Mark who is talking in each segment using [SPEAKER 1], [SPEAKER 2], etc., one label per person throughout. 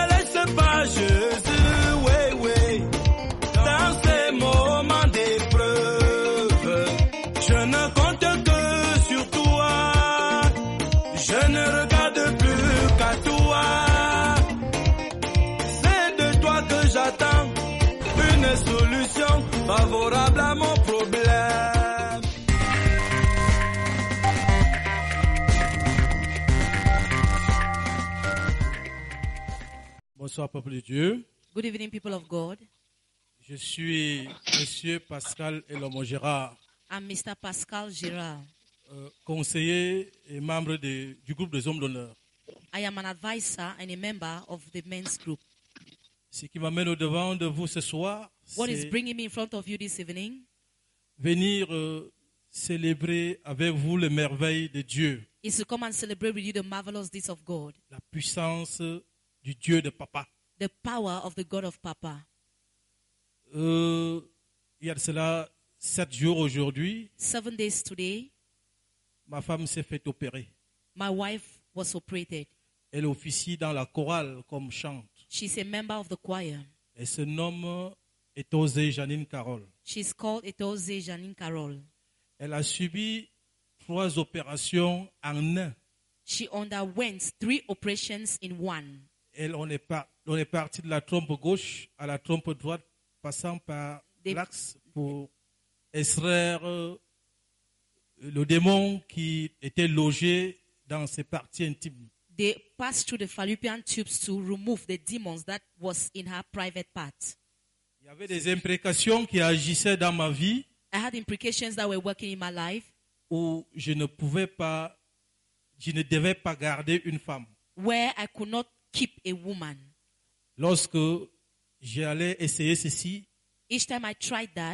[SPEAKER 1] me laisse pas, Jésus, oui, oui. Dans ces moments d'épreuve, je ne compte que sur toi. Je ne regarde plus qu'à toi. C'est de toi que j'attends une solution favorable à mon problème.
[SPEAKER 2] Bonsoir, peuple de Dieu.
[SPEAKER 3] Good evening, people of God.
[SPEAKER 2] Je suis Monsieur Pascal Elomo Gérard,
[SPEAKER 3] I'm Mr. Pascal Girard.
[SPEAKER 2] conseiller et membre du groupe des hommes d'honneur.
[SPEAKER 3] I am an advisor and a member of the men's group.
[SPEAKER 2] Ce qui m'amène au devant de vous ce soir,
[SPEAKER 3] What is
[SPEAKER 2] c'est
[SPEAKER 3] bringing me in front of you this evening
[SPEAKER 2] venir célébrer avec vous les merveilles de Dieu,
[SPEAKER 3] is to come and celebrate with you the marvelous deeds of God,
[SPEAKER 2] la puissance du Dieu de Papa.
[SPEAKER 3] the power of the God of Papa.
[SPEAKER 2] Il y a de cela 7 jours aujourd'hui,
[SPEAKER 3] 7 days today,
[SPEAKER 2] ma femme s'est fait opérer.
[SPEAKER 3] my wife was operated.
[SPEAKER 2] Elle officie dans la chorale comme chante.
[SPEAKER 3] She's a member of the choir.
[SPEAKER 2] Elle se nomme Etosé Janine Carole.
[SPEAKER 3] She's called Etoze Janine Carol.
[SPEAKER 2] Elle a subi 3 opérations en un.
[SPEAKER 3] She underwent 3 operations in one.
[SPEAKER 2] On est parti de la trompe gauche à la trompe droite, passant par l'axe pour extraire le démon qui était logé dans ses parties intimes.
[SPEAKER 3] They passed through the fallopian tubes to remove the demons that was in her private part.
[SPEAKER 2] Il y avait des imprécations qui agissaient dans ma vie
[SPEAKER 3] I had implications that were working in my life
[SPEAKER 2] où je ne devais pas garder une femme.
[SPEAKER 3] where I could not keep a woman.
[SPEAKER 2] Lorsque j'allais essayer ceci,
[SPEAKER 3] Each time I tried that,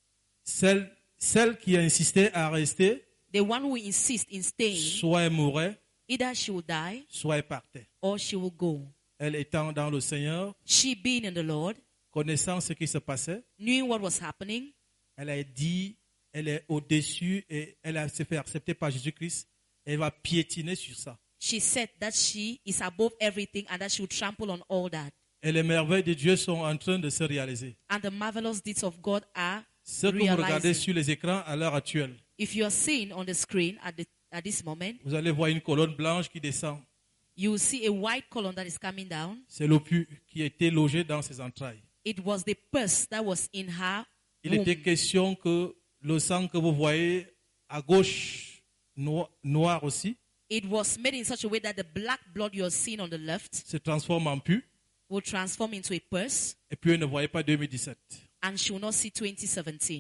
[SPEAKER 2] celle qui insistait à rester,
[SPEAKER 3] the one who insists in staying,
[SPEAKER 2] soit elle mourait,
[SPEAKER 3] either she will die
[SPEAKER 2] soit elle partait.
[SPEAKER 3] or she will go.
[SPEAKER 2] Elle étant dans le Seigneur,
[SPEAKER 3] She being in the Lord,
[SPEAKER 2] connaissant ce qui se passait,
[SPEAKER 3] knowing what was happening,
[SPEAKER 2] elle a dit, elle est au-dessus et elle s'est fait accepter par Jésus-Christ. Elle va piétiner sur ça.
[SPEAKER 3] she said that she is above everything and that she will trample on all that.
[SPEAKER 2] Et les merveilles de Dieu sont en train de se réaliser.
[SPEAKER 3] And the marvelous deeds of God are
[SPEAKER 2] Ce que vous regardez
[SPEAKER 3] realizing.
[SPEAKER 2] sur les écrans à l'heure actuelle,
[SPEAKER 3] If you are seeing on the screen at this moment,
[SPEAKER 2] vous allez voir une colonne blanche qui descend.
[SPEAKER 3] you will see a white column that is coming down.
[SPEAKER 2] C'est l'opus qui était logé dans ses entrailles.
[SPEAKER 3] It was the pus that was in her
[SPEAKER 2] Il
[SPEAKER 3] womb.
[SPEAKER 2] était question que le sang que vous voyez à gauche, noir aussi,
[SPEAKER 3] It was made in such a way that the black blood you are seeing on the left
[SPEAKER 2] se transforme en pu.
[SPEAKER 3] will transform into a pus,
[SPEAKER 2] Et puis elle ne voyait pas 2017.
[SPEAKER 3] and she will not see 2017.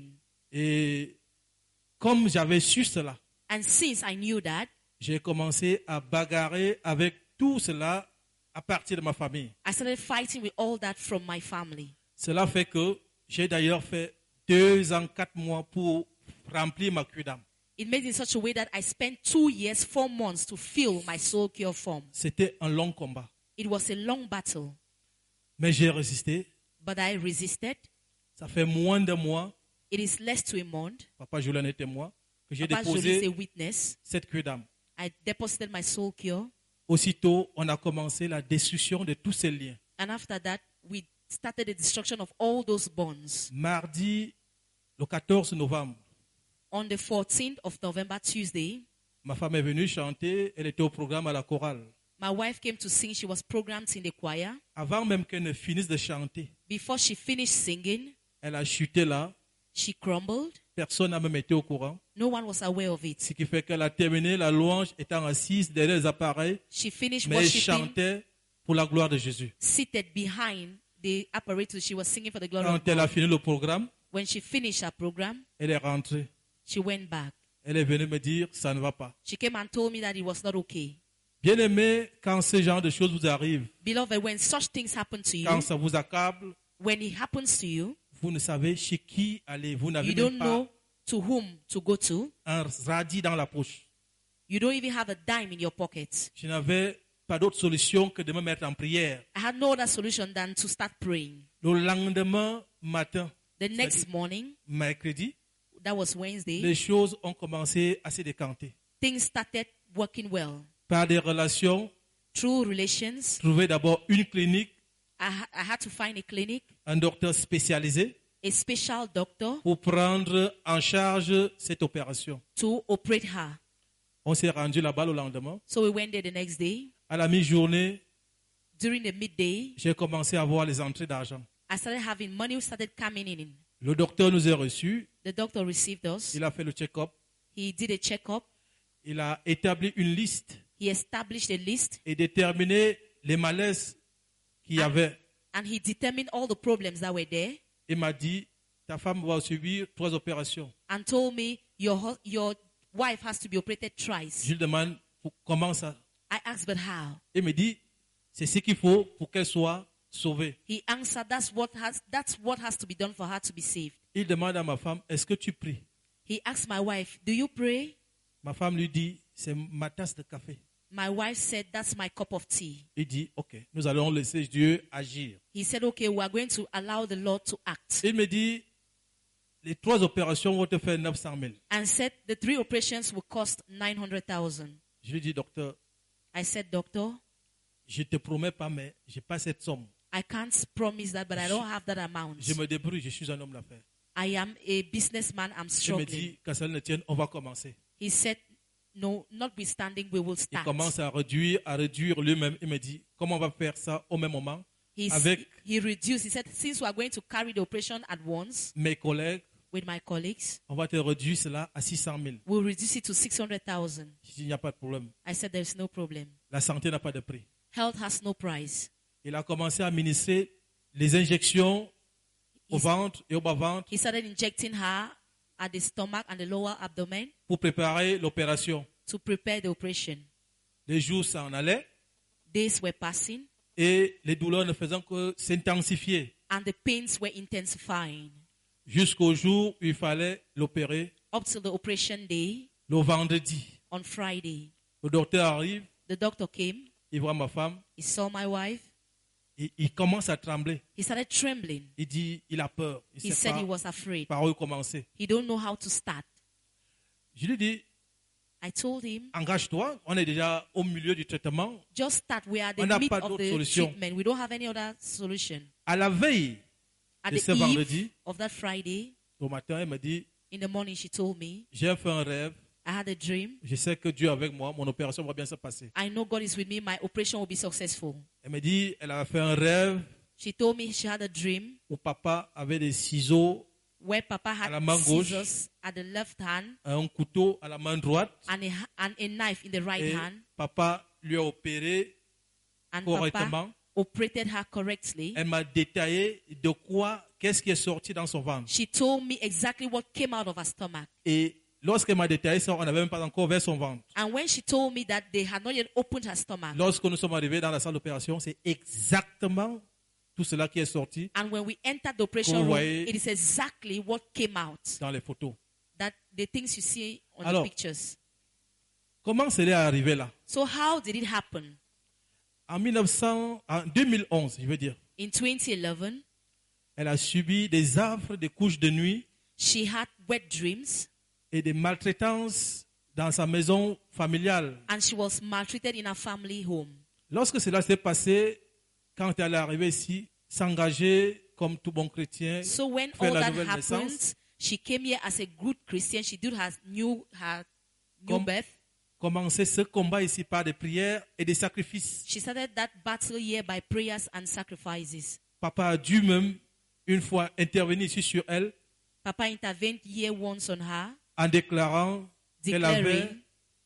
[SPEAKER 2] Et comme j'avais su cela,
[SPEAKER 3] And since I knew that,
[SPEAKER 2] j'ai commencé à bagarrer avec tout cela à partir de ma famille.
[SPEAKER 3] I started fighting with all that from my family.
[SPEAKER 2] Cela fait que j'ai d'ailleurs fait 2 ans, 4 mois pour remplir ma cure d'âme.
[SPEAKER 3] It made in such a way that I spent 2 years, 4 months to fill my soul cure form.
[SPEAKER 2] C'était un long combat.
[SPEAKER 3] It was a long battle,
[SPEAKER 2] Mais j'ai résisté.
[SPEAKER 3] but I resisted.
[SPEAKER 2] Ça fait moins de mois,
[SPEAKER 3] It is less to a month.
[SPEAKER 2] Papa Julien était moi, que j'ai
[SPEAKER 3] Papa Jolie is a
[SPEAKER 2] déposé
[SPEAKER 3] witness.
[SPEAKER 2] cette cure d'âme.
[SPEAKER 3] I deposited my soul cure.
[SPEAKER 2] Aussitôt, on a commencé la destruction de tous ces liens.
[SPEAKER 3] And after that, we started the destruction of all those bonds.
[SPEAKER 2] Mardi, le 14 novembre,
[SPEAKER 3] On the 14th of November, Tuesday,
[SPEAKER 2] ma femme est venue chanter, elle était au programme à la chorale.
[SPEAKER 3] my wife came to sing. She was programmed in the choir.
[SPEAKER 2] Avant même qu'elle ne finisse de chanter,
[SPEAKER 3] Before she finished singing,
[SPEAKER 2] elle a chuté là.
[SPEAKER 3] she crumbled.
[SPEAKER 2] Personne n'a même été au courant.
[SPEAKER 3] No one was aware of it.
[SPEAKER 2] Ce qui fait qu'elle a terminé la louange étant assise derrière les appareils,
[SPEAKER 3] She finished
[SPEAKER 2] mais elle
[SPEAKER 3] worshiping,
[SPEAKER 2] chantait pour la gloire de Jésus.
[SPEAKER 3] seated behind the apparatus. She was singing for the glory
[SPEAKER 2] Quand
[SPEAKER 3] of
[SPEAKER 2] elle a
[SPEAKER 3] God.
[SPEAKER 2] fini le programme,
[SPEAKER 3] When she finished her program,
[SPEAKER 2] elle est rentrée.
[SPEAKER 3] she went back.
[SPEAKER 2] Elle est venue me dire, ça ne va pas.
[SPEAKER 3] She came and told me that it was not okay.
[SPEAKER 2] Bien aimé, quand ce genre de choses vous arrive,
[SPEAKER 3] Beloved, when such things happen to you,
[SPEAKER 2] quand ça vous accable,
[SPEAKER 3] when it happens to you,
[SPEAKER 2] vous ne savez chez qui aller. Vous n'avez
[SPEAKER 3] you
[SPEAKER 2] même
[SPEAKER 3] don't
[SPEAKER 2] pas
[SPEAKER 3] know to whom to go to.
[SPEAKER 2] un radis dans la poche.
[SPEAKER 3] You don't even have a dime in your pocket.
[SPEAKER 2] Je n'avais pas d'autre solution que de me mettre en prière.
[SPEAKER 3] I had no other solution than to start praying.
[SPEAKER 2] Le lendemain matin,
[SPEAKER 3] The next morning,
[SPEAKER 2] mercredi,
[SPEAKER 3] that was Wednesday,
[SPEAKER 2] les choses ont commencé à se décanter.
[SPEAKER 3] things started working well.
[SPEAKER 2] Par des relations,
[SPEAKER 3] Through relations,
[SPEAKER 2] trouver d'abord une clinique
[SPEAKER 3] I had to find a clinic,
[SPEAKER 2] un docteur spécialisé
[SPEAKER 3] a special doctor
[SPEAKER 2] pour prendre en charge cette opération.
[SPEAKER 3] to operate her.
[SPEAKER 2] On s'est rendu là-bas le lendemain.
[SPEAKER 3] So we went there the next day.
[SPEAKER 2] À la mi-journée,
[SPEAKER 3] During the midday,
[SPEAKER 2] j'ai commencé à voir les entrées d'argent.
[SPEAKER 3] I started having money started coming in.
[SPEAKER 2] Le docteur nous a reçus.
[SPEAKER 3] The doctor received us.
[SPEAKER 2] Il a fait le check-up.
[SPEAKER 3] He did a checkup.
[SPEAKER 2] Il a établi une liste
[SPEAKER 3] He established a list
[SPEAKER 2] et déterminé les malaises qu'il y avait.
[SPEAKER 3] and he determined all the problems that were there
[SPEAKER 2] Il m'a dit, ta femme va subir 3 opérations.
[SPEAKER 3] and told me your wife has to be operated thrice.
[SPEAKER 2] Je lui demande, comment ça?
[SPEAKER 3] I asked, but how?
[SPEAKER 2] Il me dit, c'est ce qu'il faut pour qu'elle soit sauvée.
[SPEAKER 3] He answered, that's what has to be done for her to be saved.
[SPEAKER 2] Il demande à ma femme, est-ce que tu pries?
[SPEAKER 3] He asked my wife, do you pray?
[SPEAKER 2] Ma femme lui dit, c'est ma tasse de café.
[SPEAKER 3] My wife said, that's my cup of tea.
[SPEAKER 2] Il dit, ok, nous allons laisser Dieu agir.
[SPEAKER 3] He said, okay, we are going to allow the Lord to act.
[SPEAKER 2] Il me dit, les 3 opérations vont te faire 900 000.
[SPEAKER 3] And said the 3 operations will cost 900,000.
[SPEAKER 2] Je lui dis, docteur,
[SPEAKER 3] I said, doctor,
[SPEAKER 2] je te promets pas, mais j'ai pas cette somme.
[SPEAKER 3] I can't promise that, but I don't have that amount.
[SPEAKER 2] Je me débrouille, je suis un homme d'affaires.
[SPEAKER 3] I am a businessman, I'm
[SPEAKER 2] Il me
[SPEAKER 3] struggling.
[SPEAKER 2] dit, qu'à cela ne tienne, on va commencer.
[SPEAKER 3] He said, no, notwithstanding, we will
[SPEAKER 2] Il
[SPEAKER 3] start.
[SPEAKER 2] commence à réduire lui-même. Il me dit, comment on va faire ça au même moment avec
[SPEAKER 3] He reduced. He said, since we are going to carry the operation at once
[SPEAKER 2] mes collègues,
[SPEAKER 3] with my colleagues,
[SPEAKER 2] on va te réduire cela à 600 000.
[SPEAKER 3] we'll reduce it to 600,000.
[SPEAKER 2] Je dis, il n'y a pas de problème.
[SPEAKER 3] I said, there's no problem.
[SPEAKER 2] La santé n'a pas de prix.
[SPEAKER 3] Health has no price.
[SPEAKER 2] Il a commencé à administrer les injections au ventre et au bas-ventre
[SPEAKER 3] He started injecting her at the stomach and the lower abdomen
[SPEAKER 2] pour préparer l'opération.
[SPEAKER 3] to prepare the operation.
[SPEAKER 2] Les jours s'en allaient
[SPEAKER 3] Days were passing
[SPEAKER 2] et les douleurs ne faisaient que s'intensifier
[SPEAKER 3] and the pains were intensifying
[SPEAKER 2] jusqu'au jour où il fallait l'opérer
[SPEAKER 3] up till the operation day
[SPEAKER 2] le vendredi.
[SPEAKER 3] on Friday.
[SPEAKER 2] Le docteur arrive,
[SPEAKER 3] The doctor came.
[SPEAKER 2] il voit ma femme,
[SPEAKER 3] He saw my wife.
[SPEAKER 2] et il commence à trembler.
[SPEAKER 3] He started trembling.
[SPEAKER 2] Il dit, il a peur. Il
[SPEAKER 3] He
[SPEAKER 2] ne sait
[SPEAKER 3] said he
[SPEAKER 2] pas
[SPEAKER 3] was afraid.
[SPEAKER 2] par où commencer.
[SPEAKER 3] He don't know how to start.
[SPEAKER 2] Je lui dis,
[SPEAKER 3] I told him,
[SPEAKER 2] engage-toi, on est déjà au milieu du traitement.
[SPEAKER 3] just start. We are at
[SPEAKER 2] On
[SPEAKER 3] the
[SPEAKER 2] n'a
[SPEAKER 3] mid
[SPEAKER 2] pas
[SPEAKER 3] of
[SPEAKER 2] d'autre
[SPEAKER 3] the
[SPEAKER 2] solution.
[SPEAKER 3] treatment. We don't have any other solution.
[SPEAKER 2] À la veille
[SPEAKER 3] At
[SPEAKER 2] de
[SPEAKER 3] the
[SPEAKER 2] ce
[SPEAKER 3] eve
[SPEAKER 2] vendredi,
[SPEAKER 3] of that Friday,
[SPEAKER 2] au matin, elle me dit,
[SPEAKER 3] in the morning, she told me,
[SPEAKER 2] j'ai fait un rêve.
[SPEAKER 3] I had a dream.
[SPEAKER 2] Je sais que Dieu est avec moi, mon opération va bien se passer.
[SPEAKER 3] I know God is with me. My operation will be successful.
[SPEAKER 2] Elle me dit, elle a fait un rêve
[SPEAKER 3] She told me she had a dream
[SPEAKER 2] où papa avait des ciseaux,
[SPEAKER 3] where Papa
[SPEAKER 2] à la
[SPEAKER 3] had
[SPEAKER 2] main gauche.
[SPEAKER 3] scissors at the left hand
[SPEAKER 2] un couteau à la main droite,
[SPEAKER 3] and a knife in the right
[SPEAKER 2] et
[SPEAKER 3] hand.
[SPEAKER 2] papa lui a opéré
[SPEAKER 3] And
[SPEAKER 2] correctement.
[SPEAKER 3] Papa operated her correctly.
[SPEAKER 2] Elle m'a détaillé de quoi, qu'est-ce qui est sorti dans son ventre.
[SPEAKER 3] She told me exactly what came out of her stomach.
[SPEAKER 2] Et lorsqu'elle m'a détaillé ça, on n'avait même pas encore ouvert son ventre.
[SPEAKER 3] And when she told me that they had not yet opened her stomach,
[SPEAKER 2] Lorsque nous sommes arrivés dans la salle d'opération, c'est exactement tout cela qui est sorti
[SPEAKER 3] and when we entered the operation
[SPEAKER 2] Vous
[SPEAKER 3] room,
[SPEAKER 2] voyez-
[SPEAKER 3] it is exactly what came out.
[SPEAKER 2] dans les photos.
[SPEAKER 3] That the things you see on
[SPEAKER 2] Alors,
[SPEAKER 3] the pictures.
[SPEAKER 2] Comment cela est arrivé là?
[SPEAKER 3] So how did it happen?
[SPEAKER 2] En 2011, je veux dire,
[SPEAKER 3] In 2011,
[SPEAKER 2] elle a subi des affres, des couches de nuit
[SPEAKER 3] she had wet dreams
[SPEAKER 2] et des maltraitances dans sa maison familiale.
[SPEAKER 3] and she was maltreated in her family home.
[SPEAKER 2] Lorsque cela s'est passé, quand elle est arrivée ici, s'engager comme tout bon chrétien,
[SPEAKER 3] So when
[SPEAKER 2] faire
[SPEAKER 3] all
[SPEAKER 2] la
[SPEAKER 3] that
[SPEAKER 2] nouvelle
[SPEAKER 3] happened,
[SPEAKER 2] naissance,
[SPEAKER 3] she came here as a good Christian. She did her new
[SPEAKER 2] Comme-
[SPEAKER 3] birth.
[SPEAKER 2] commencer ce combat ici par des prières et des sacrifices.
[SPEAKER 3] She started that battle here by prayers and sacrifices.
[SPEAKER 2] Papa a dû même une fois intervenir ici sur elle
[SPEAKER 3] Papa intervened here once on her,
[SPEAKER 2] en déclarant qu'elle avait
[SPEAKER 3] declaring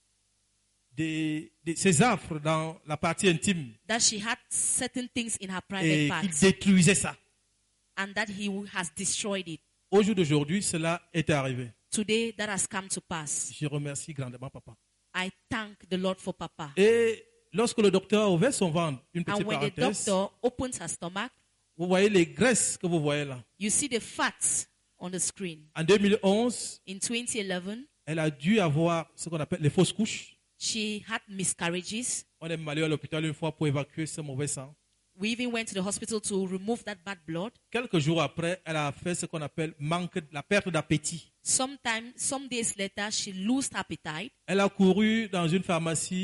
[SPEAKER 2] ces affres dans la partie intime
[SPEAKER 3] that she had certain things in her
[SPEAKER 2] et
[SPEAKER 3] private
[SPEAKER 2] qu'il
[SPEAKER 3] parts
[SPEAKER 2] détruisait ça.
[SPEAKER 3] and that he has destroyed it.
[SPEAKER 2] Au jour d'aujourd'hui, cela est arrivé.
[SPEAKER 3] Today, that has come to pass.
[SPEAKER 2] Je remercie grandement papa.
[SPEAKER 3] I thank the Lord for Papa.
[SPEAKER 2] Et lorsque le docteur a ouvert son ventre, une petite
[SPEAKER 3] And when the
[SPEAKER 2] parenthèse,
[SPEAKER 3] doctor opens her stomach,
[SPEAKER 2] vous voyez les graisses que vous voyez là.
[SPEAKER 3] you see the fats on the screen.
[SPEAKER 2] En 2011,
[SPEAKER 3] In 2011,
[SPEAKER 2] elle a dû avoir ce qu'on appelle les fausses couches.
[SPEAKER 3] she had miscarriages.
[SPEAKER 2] On est allé à l'hôpital une fois pour évacuer ce mauvais sang.
[SPEAKER 3] We even went to the hospital to remove that bad blood.
[SPEAKER 2] Quelques jours après, elle a fait ce qu'on appelle la perte d'appétit.
[SPEAKER 3] Some days later, she lost appetite.
[SPEAKER 2] Elle a couru dans une pharmacie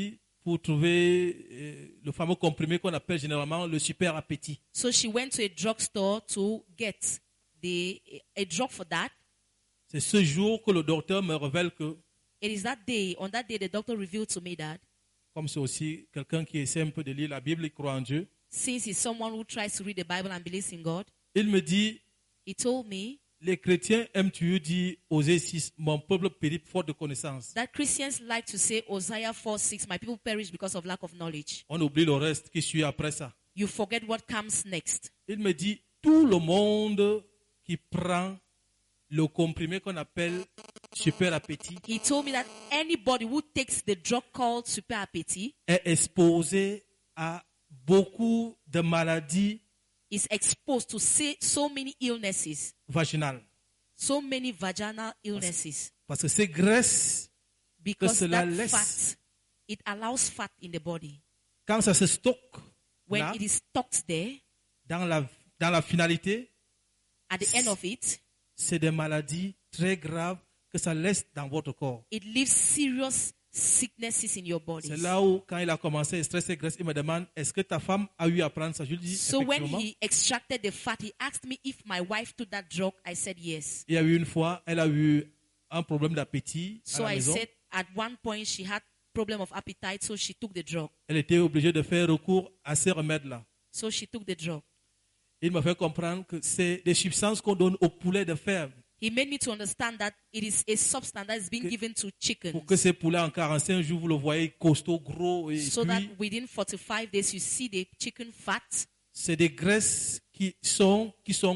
[SPEAKER 2] pour trouver le fameux comprimé qu'on appelle généralement le super appétit.
[SPEAKER 3] So she went to a drugstore to get a drug for that.
[SPEAKER 2] C'est ce jour que le docteur me révèle que,
[SPEAKER 3] It is that day, on that day, the doctor revealed to me that
[SPEAKER 2] comme c'est aussi quelqu'un qui essaie un peu de lire la Bible, il croit en Dieu,
[SPEAKER 3] since he's someone who tries to read the Bible and believes in God,
[SPEAKER 2] il me dit,
[SPEAKER 3] he told me
[SPEAKER 2] les chrétiens aiment toujours dire Osée 6, mon peuple périt faute de connaissance.
[SPEAKER 3] that Christians like to say Hosea 4:6, my people perish because of lack of knowledge.
[SPEAKER 2] On oublie le reste qui suit après ça.
[SPEAKER 3] You forget what comes next.
[SPEAKER 2] Il me dit, tout le monde qui prend le comprimé qu'on appelle super appétit
[SPEAKER 3] He told me that anybody who takes the drug called super appétit
[SPEAKER 2] est exposé à beaucoup de maladies
[SPEAKER 3] is exposed to so many illnesses,
[SPEAKER 2] vaginales.
[SPEAKER 3] so many vaginal illnesses,
[SPEAKER 2] Parce que ces graisses,
[SPEAKER 3] because
[SPEAKER 2] cela
[SPEAKER 3] that
[SPEAKER 2] laisse-
[SPEAKER 3] fat, it allows fat in the body.
[SPEAKER 2] quand ça se stocke
[SPEAKER 3] When
[SPEAKER 2] là,
[SPEAKER 3] it is stocked there,
[SPEAKER 2] dans la finalité,
[SPEAKER 3] at the end of it,
[SPEAKER 2] c'est des maladies très graves que ça laisse dans votre corps.
[SPEAKER 3] it leaves serious sicknesses in your body.
[SPEAKER 2] C'est là où, quand il a commencé à extraire ces graisses, il me demande, est-ce que ta femme a eu à prendre ça? Je lui dis,
[SPEAKER 3] So when
[SPEAKER 2] effectivement.
[SPEAKER 3] he extracted the fat, he asked me if my wife took that drug. I said yes.
[SPEAKER 2] Il y a eu une fois, elle a eu un problème d'appétit à
[SPEAKER 3] So
[SPEAKER 2] la
[SPEAKER 3] I
[SPEAKER 2] maison.
[SPEAKER 3] said at one point she had problem of appetite, so she took the drug.
[SPEAKER 2] Elle était obligée de faire recours à ces remèdes-là.
[SPEAKER 3] So she took the drug.
[SPEAKER 2] Il m'a fait comprendre que c'est des substances qu'on donne aux poulets de ferme
[SPEAKER 3] He made me to understand that it is a substance that is being given to chickens,
[SPEAKER 2] pour que ces poulets en 45 jours, vous le voyez costaud, gros et
[SPEAKER 3] so that
[SPEAKER 2] cuit.
[SPEAKER 3] within 45 days you see the chicken fat.
[SPEAKER 2] C'est des graisses qui sont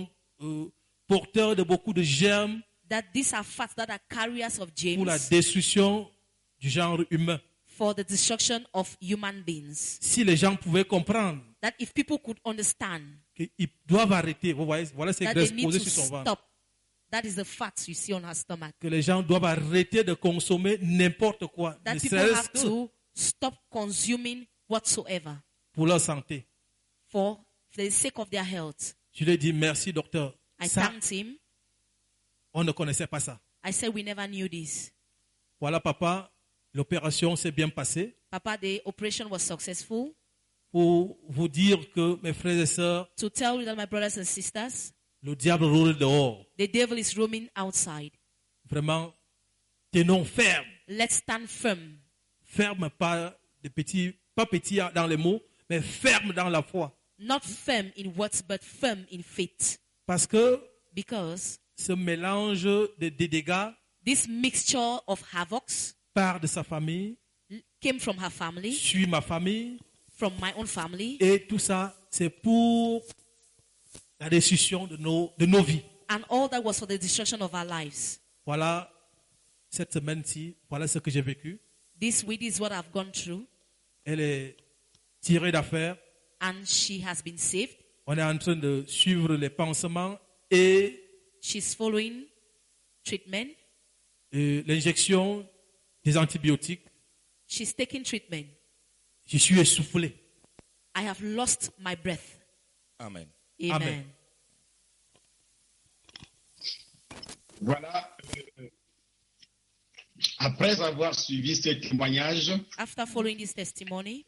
[SPEAKER 2] porteurs de beaucoup de germes
[SPEAKER 3] That these are fats that are carriers of
[SPEAKER 2] pour la
[SPEAKER 3] germs
[SPEAKER 2] destruction du genre humain.
[SPEAKER 3] for the destruction of human beings.
[SPEAKER 2] Si les gens pouvaient comprendre
[SPEAKER 3] That if people could understand
[SPEAKER 2] qu'ils doivent arrêter, vous voyez, voilà ces
[SPEAKER 3] that
[SPEAKER 2] graisses
[SPEAKER 3] they need
[SPEAKER 2] posées
[SPEAKER 3] to
[SPEAKER 2] sur son ventre,
[SPEAKER 3] stop. That is the fats you see on her stomach.
[SPEAKER 2] que les gens doivent arrêter de consommer n'importe quoi,
[SPEAKER 3] That
[SPEAKER 2] ne
[SPEAKER 3] people
[SPEAKER 2] serait-ce
[SPEAKER 3] have
[SPEAKER 2] que
[SPEAKER 3] to stop consuming whatsoever
[SPEAKER 2] pour leur santé.
[SPEAKER 3] for the sake of their health.
[SPEAKER 2] Je lui ai dit, merci docteur.
[SPEAKER 3] I
[SPEAKER 2] Ça,
[SPEAKER 3] thanked him.
[SPEAKER 2] on ne connaissait pas ça.
[SPEAKER 3] I said, we never knew this.
[SPEAKER 2] Voilà papa, l'opération s'est bien passée.
[SPEAKER 3] Papa, the operation was successful.
[SPEAKER 2] Pour vous dire que mes frères et sœurs,
[SPEAKER 3] To tell you that, my brothers and sisters,
[SPEAKER 2] le diable roule dehors.
[SPEAKER 3] the devil is roaming outside.
[SPEAKER 2] Vraiment, tenons ferme.
[SPEAKER 3] Let's stand firm.
[SPEAKER 2] Ferme, pas petit dans les mots, mais ferme dans la foi.
[SPEAKER 3] Not firm in words, but firm in faith.
[SPEAKER 2] Parce que
[SPEAKER 3] Because
[SPEAKER 2] ce mélange de dégâts
[SPEAKER 3] this mixture of havocs
[SPEAKER 2] part de sa famille,
[SPEAKER 3] came from her family,
[SPEAKER 2] suit ma famille,
[SPEAKER 3] from my own family,
[SPEAKER 2] et tout ça, c'est pour la destruction de nos vies.
[SPEAKER 3] and all that was for the destruction of our lives.
[SPEAKER 2] Voilà, cette semaine-ci, voilà ce que j'ai vécu.
[SPEAKER 3] This week is what I've gone through,
[SPEAKER 2] Elle est tirée d'affaire.
[SPEAKER 3] and she has been saved.
[SPEAKER 2] On est en train de suivre les pansements et
[SPEAKER 3] She's following treatment.
[SPEAKER 2] l'injection des antibiotiques.
[SPEAKER 3] She's taking treatment.
[SPEAKER 2] Je suis essoufflé.
[SPEAKER 3] I have lost my breath.
[SPEAKER 4] Amen.
[SPEAKER 3] Amen.
[SPEAKER 2] Amen.
[SPEAKER 5] Voilà, après avoir suivi ce témoignage,
[SPEAKER 3] After following this testimony,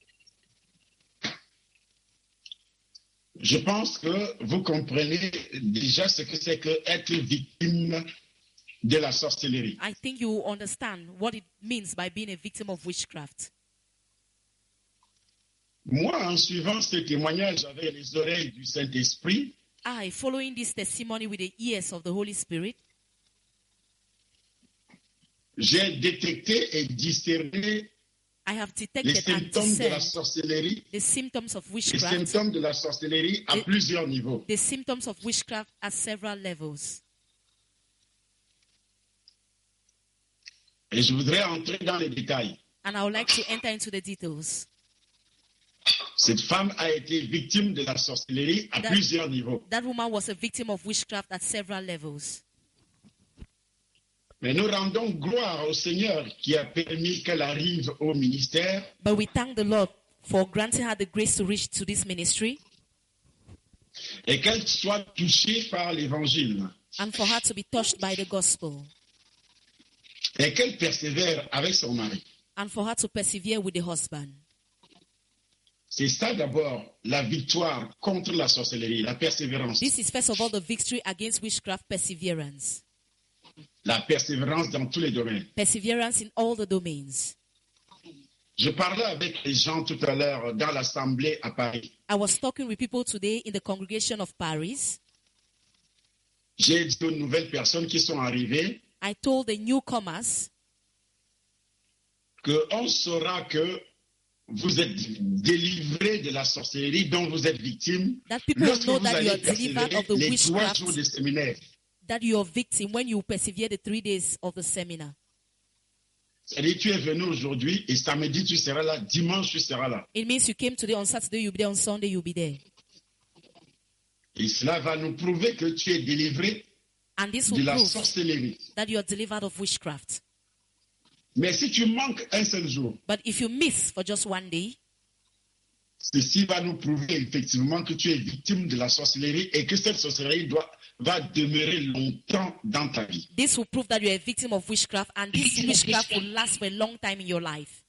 [SPEAKER 5] je pense que vous comprenez déjà ce que c'est que être victime de la sorcellerie.
[SPEAKER 3] I think you understand what it means by being a victim of witchcraft.
[SPEAKER 5] Moi, en suivant ce témoignage avec les oreilles du Saint-Esprit,
[SPEAKER 3] I, following this testimony with the ears of the Holy Spirit,
[SPEAKER 5] j'ai détecté et discerné
[SPEAKER 3] I have
[SPEAKER 5] les
[SPEAKER 3] detected and
[SPEAKER 5] symptômes de la
[SPEAKER 3] discerned
[SPEAKER 5] sorcellerie,
[SPEAKER 3] the symptoms of
[SPEAKER 5] les
[SPEAKER 3] witchcraft,
[SPEAKER 5] symptômes de la sorcellerie à
[SPEAKER 3] Les-
[SPEAKER 5] plusieurs niveaux.
[SPEAKER 3] the symptoms of witchcraft at several levels.
[SPEAKER 5] Et je voudrais entrer dans les détails.
[SPEAKER 3] And I would like to enter into the details.
[SPEAKER 5] Cette femme a été victime de la sorcellerie à
[SPEAKER 3] That-
[SPEAKER 5] plusieurs niveaux.
[SPEAKER 3] That woman was a victim of witchcraft at several levels.
[SPEAKER 5] Mais nous rendons gloire au Seigneur qui a permis qu'elle arrive au ministère
[SPEAKER 3] But we thank the Lord for granting her the grace to reach to this ministry
[SPEAKER 5] et qu'elle soit touchée par l'évangile
[SPEAKER 3] and for her to be touched by the gospel
[SPEAKER 5] et qu'elle persévère avec son mari.
[SPEAKER 3] and for her to persevere with the husband.
[SPEAKER 5] C'est ça d'abord, la victoire contre la sorcellerie, la persévérance.
[SPEAKER 3] This is first of all the victory against witchcraft, perseverance.
[SPEAKER 5] La persévérance dans tous les domaines.
[SPEAKER 3] Perseverance in all the domains.
[SPEAKER 5] Je parlais avec les gens tout à l'heure dans l'assemblée à Paris.
[SPEAKER 3] I was talking with people today in the congregation of Paris.
[SPEAKER 5] J'ai dit aux nouvelles personnes qui sont arrivées
[SPEAKER 3] I told the newcomers
[SPEAKER 5] qu'on saura que vous êtes délivrés de la sorcellerie dont vous êtes victime
[SPEAKER 3] that people
[SPEAKER 5] lorsque
[SPEAKER 3] know
[SPEAKER 5] vous
[SPEAKER 3] that you are
[SPEAKER 5] allez
[SPEAKER 3] delivered
[SPEAKER 5] persévérer
[SPEAKER 3] of the
[SPEAKER 5] les 3
[SPEAKER 3] witchcraft,
[SPEAKER 5] jours de séminaire.
[SPEAKER 3] that you are victim when you persevere the 3 days of the seminar.
[SPEAKER 5] C'est-à-dire, tu es venu aujourd'hui et samedi tu seras là, dimanche tu seras là.
[SPEAKER 3] It means you came today, on Saturday you'll be there, on Sunday you'll be there.
[SPEAKER 5] Et cela va nous prouver que tu es délivré
[SPEAKER 3] And this
[SPEAKER 5] de
[SPEAKER 3] will
[SPEAKER 5] la
[SPEAKER 3] prove
[SPEAKER 5] sorcellerie.
[SPEAKER 3] that you are delivered of witchcraft.
[SPEAKER 5] Mais si tu manques un seul jour,
[SPEAKER 3] But if you miss for just one day,
[SPEAKER 5] ceci va nous prouver effectivement que tu es victime de la sorcellerie et que cette sorcellerie va demeurer longtemps dans ta vie.
[SPEAKER 3] this will prove that you are a victim of witchcraft, and this witchcraft will last for a long time in your life.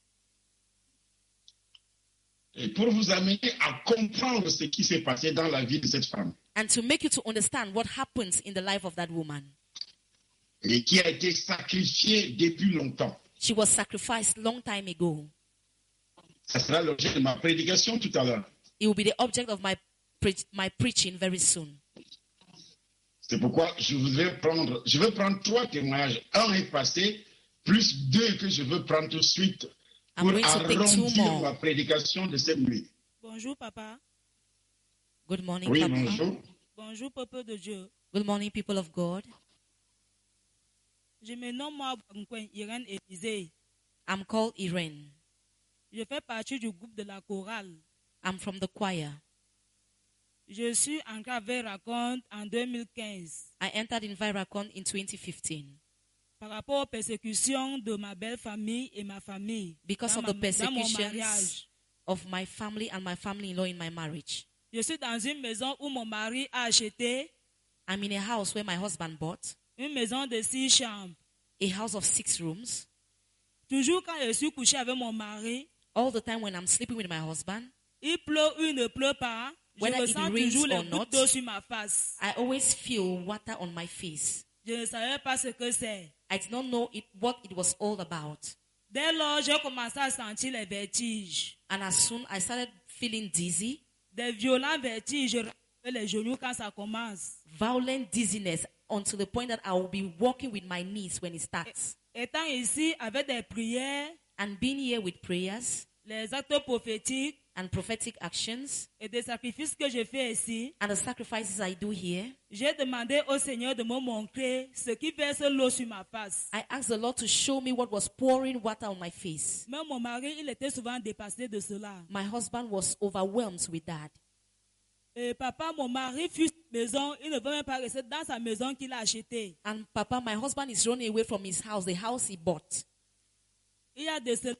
[SPEAKER 5] Et pour vous amener à comprendre ce qui s'est passé dans la vie de cette femme
[SPEAKER 3] And to make you to understand what happens in the life of that woman.
[SPEAKER 5] et qui a été sacrifiée depuis longtemps.
[SPEAKER 3] She was sacrificed long time ago.
[SPEAKER 5] Ça sera l'objet de ma prédication tout à l'heure.
[SPEAKER 3] It will be the object of my preaching very soon.
[SPEAKER 5] C'est pourquoi je veux prendre 3 témoignages. Un est passé, plus 2 que je veux prendre tout de suite
[SPEAKER 3] I'm
[SPEAKER 5] pour
[SPEAKER 3] going to take 2
[SPEAKER 5] arrondir
[SPEAKER 3] more.
[SPEAKER 5] ma prédication de cette nuit.
[SPEAKER 4] Bonjour, papa.
[SPEAKER 3] Good morning,
[SPEAKER 5] Oui,
[SPEAKER 3] Papa.
[SPEAKER 5] bonjour.
[SPEAKER 4] Bonjour, peuple de Dieu.
[SPEAKER 3] Good morning, people of God.
[SPEAKER 4] Je me nomme moi Irène Élisée.
[SPEAKER 3] I'm called Irene.
[SPEAKER 4] Je fais partie du groupe de la chorale.
[SPEAKER 3] I'm from the choir.
[SPEAKER 4] Je suis entré à Veraconte en 2015
[SPEAKER 3] I entered in Viracon in 2015
[SPEAKER 4] par rapport aux persécutions de ma belle famille et ma famille
[SPEAKER 3] because of the
[SPEAKER 4] dans mon
[SPEAKER 3] persecutions
[SPEAKER 4] mariage.
[SPEAKER 3] of my family and my family-in-law in my marriage.
[SPEAKER 4] Je suis dans une maison où mon mari a acheté
[SPEAKER 3] I'm in a house where my husband bought
[SPEAKER 4] une maison de 6 chambres.
[SPEAKER 3] a house of 6 rooms.
[SPEAKER 4] Toujours quand je suis couché avec mon mari,
[SPEAKER 3] All the time when I'm sleeping with my husband,
[SPEAKER 4] il pleut ou il ne pleut pas, je
[SPEAKER 3] Whether it
[SPEAKER 4] ressens
[SPEAKER 3] rains
[SPEAKER 4] toujours les
[SPEAKER 3] or not,
[SPEAKER 4] gouttes d'eau sur ma face.
[SPEAKER 3] I always feel water on my face.
[SPEAKER 4] Je ne savais pas ce que c'est.
[SPEAKER 3] I did not know what it was all about.
[SPEAKER 4] Dès lors, j'ai commencé à sentir les vertiges.
[SPEAKER 3] And as soon I started feeling dizzy,
[SPEAKER 4] Des violents vertiges, je ramène les genoux quand ça commence.
[SPEAKER 3] violent dizziness, until the point that I will be walking with my knees when it starts.
[SPEAKER 4] Étant ici avec des prières,
[SPEAKER 3] And being here with prayers
[SPEAKER 4] les actes prophétiques
[SPEAKER 3] and prophetic actions
[SPEAKER 4] et des sacrifices que je fais ici,
[SPEAKER 3] and the sacrifices I do here,
[SPEAKER 4] j'ai demandé au Seigneur de me montrer ce qui verse l'eau sur ma face.
[SPEAKER 3] I asked the Lord to show me what was pouring water on my face.
[SPEAKER 4] Même mon mari, il était souvent dépassé de cela.
[SPEAKER 3] My husband was overwhelmed with that.
[SPEAKER 4] Et papa, mon mari fuit sa maison, il ne veut même pas rester dans sa maison qu'il a achetée.
[SPEAKER 3] And Papa, my husband is running away from his house, the house he bought.
[SPEAKER 4] Il y a de cela,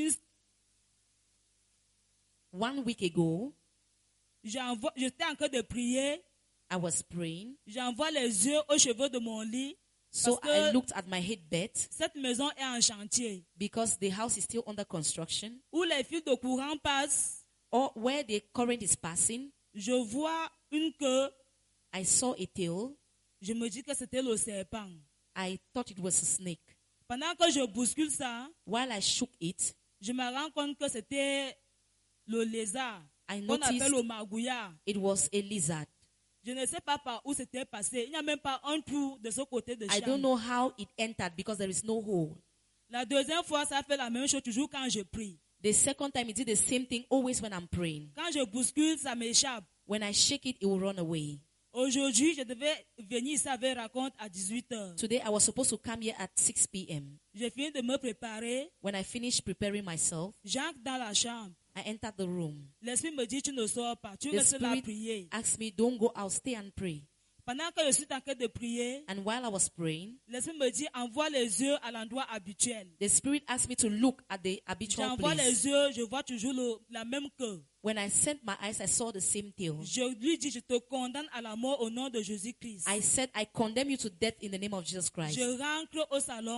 [SPEAKER 3] 1 week ago,
[SPEAKER 4] j'étais en train de prier,
[SPEAKER 3] I was praying.
[SPEAKER 4] j'envoie les yeux aux cheveux de mon lit.
[SPEAKER 3] So
[SPEAKER 4] Parce que
[SPEAKER 3] I looked at my headbed
[SPEAKER 4] cette maison est en chantier,
[SPEAKER 3] because the house is still under construction,
[SPEAKER 4] où les fils de courant passent.
[SPEAKER 3] or where the current is passing.
[SPEAKER 4] Je vois une queue,
[SPEAKER 3] I saw a tail.
[SPEAKER 4] je me dis que c'était le serpent.
[SPEAKER 3] I thought it was a snake.
[SPEAKER 4] Pendant que je bouscule ça,
[SPEAKER 3] While I shook it,
[SPEAKER 4] je me rends compte que c'était le lézard,
[SPEAKER 3] I
[SPEAKER 4] qu'on appelle
[SPEAKER 3] noticed
[SPEAKER 4] le magouillard.
[SPEAKER 3] it was a lizard.
[SPEAKER 4] Je ne sais pas par où c'était passé. Il n'y a même pas un trou de ce côté de
[SPEAKER 3] I don't
[SPEAKER 4] chambre.
[SPEAKER 3] know how it entered because there is no hole.
[SPEAKER 4] La deuxième fois, ça fait la même chose toujours quand je prie.
[SPEAKER 3] The second time, it did the same thing always when I'm praying.
[SPEAKER 4] Quand je bouscule, ça m'échappe.
[SPEAKER 3] When I shake it, it will run away.
[SPEAKER 4] Aujourd'hui, je devais venir ici à Veraconte à 18h.
[SPEAKER 3] Today, I was supposed to come here at 6 p.m.
[SPEAKER 4] J'ai fini de me préparer.
[SPEAKER 3] When I finished preparing myself,
[SPEAKER 4] J'entre dans la chambre.
[SPEAKER 3] I entered the room.
[SPEAKER 4] L'esprit me dit, tu ne sors pas. Tu
[SPEAKER 3] The
[SPEAKER 4] restes là à
[SPEAKER 3] Spirit
[SPEAKER 4] prier.
[SPEAKER 3] asked me, don't go out, stay and pray.
[SPEAKER 4] Pendant que je suis en train de prier,
[SPEAKER 3] And while I was praying,
[SPEAKER 4] l'esprit me dit, envoie les yeux à l'endroit habituel.
[SPEAKER 3] the Spirit asked me to look at the habitual
[SPEAKER 4] J'envoie
[SPEAKER 3] place.
[SPEAKER 4] les yeux, je vois toujours la même queue.
[SPEAKER 3] When I sent my eyes, I saw the same tail.
[SPEAKER 4] Je lui dis, je te condamne à la mort au nom de Jésus-Christ.
[SPEAKER 3] I said, I condemn you to death in the name of Jesus Christ.
[SPEAKER 4] Je rentre au salon.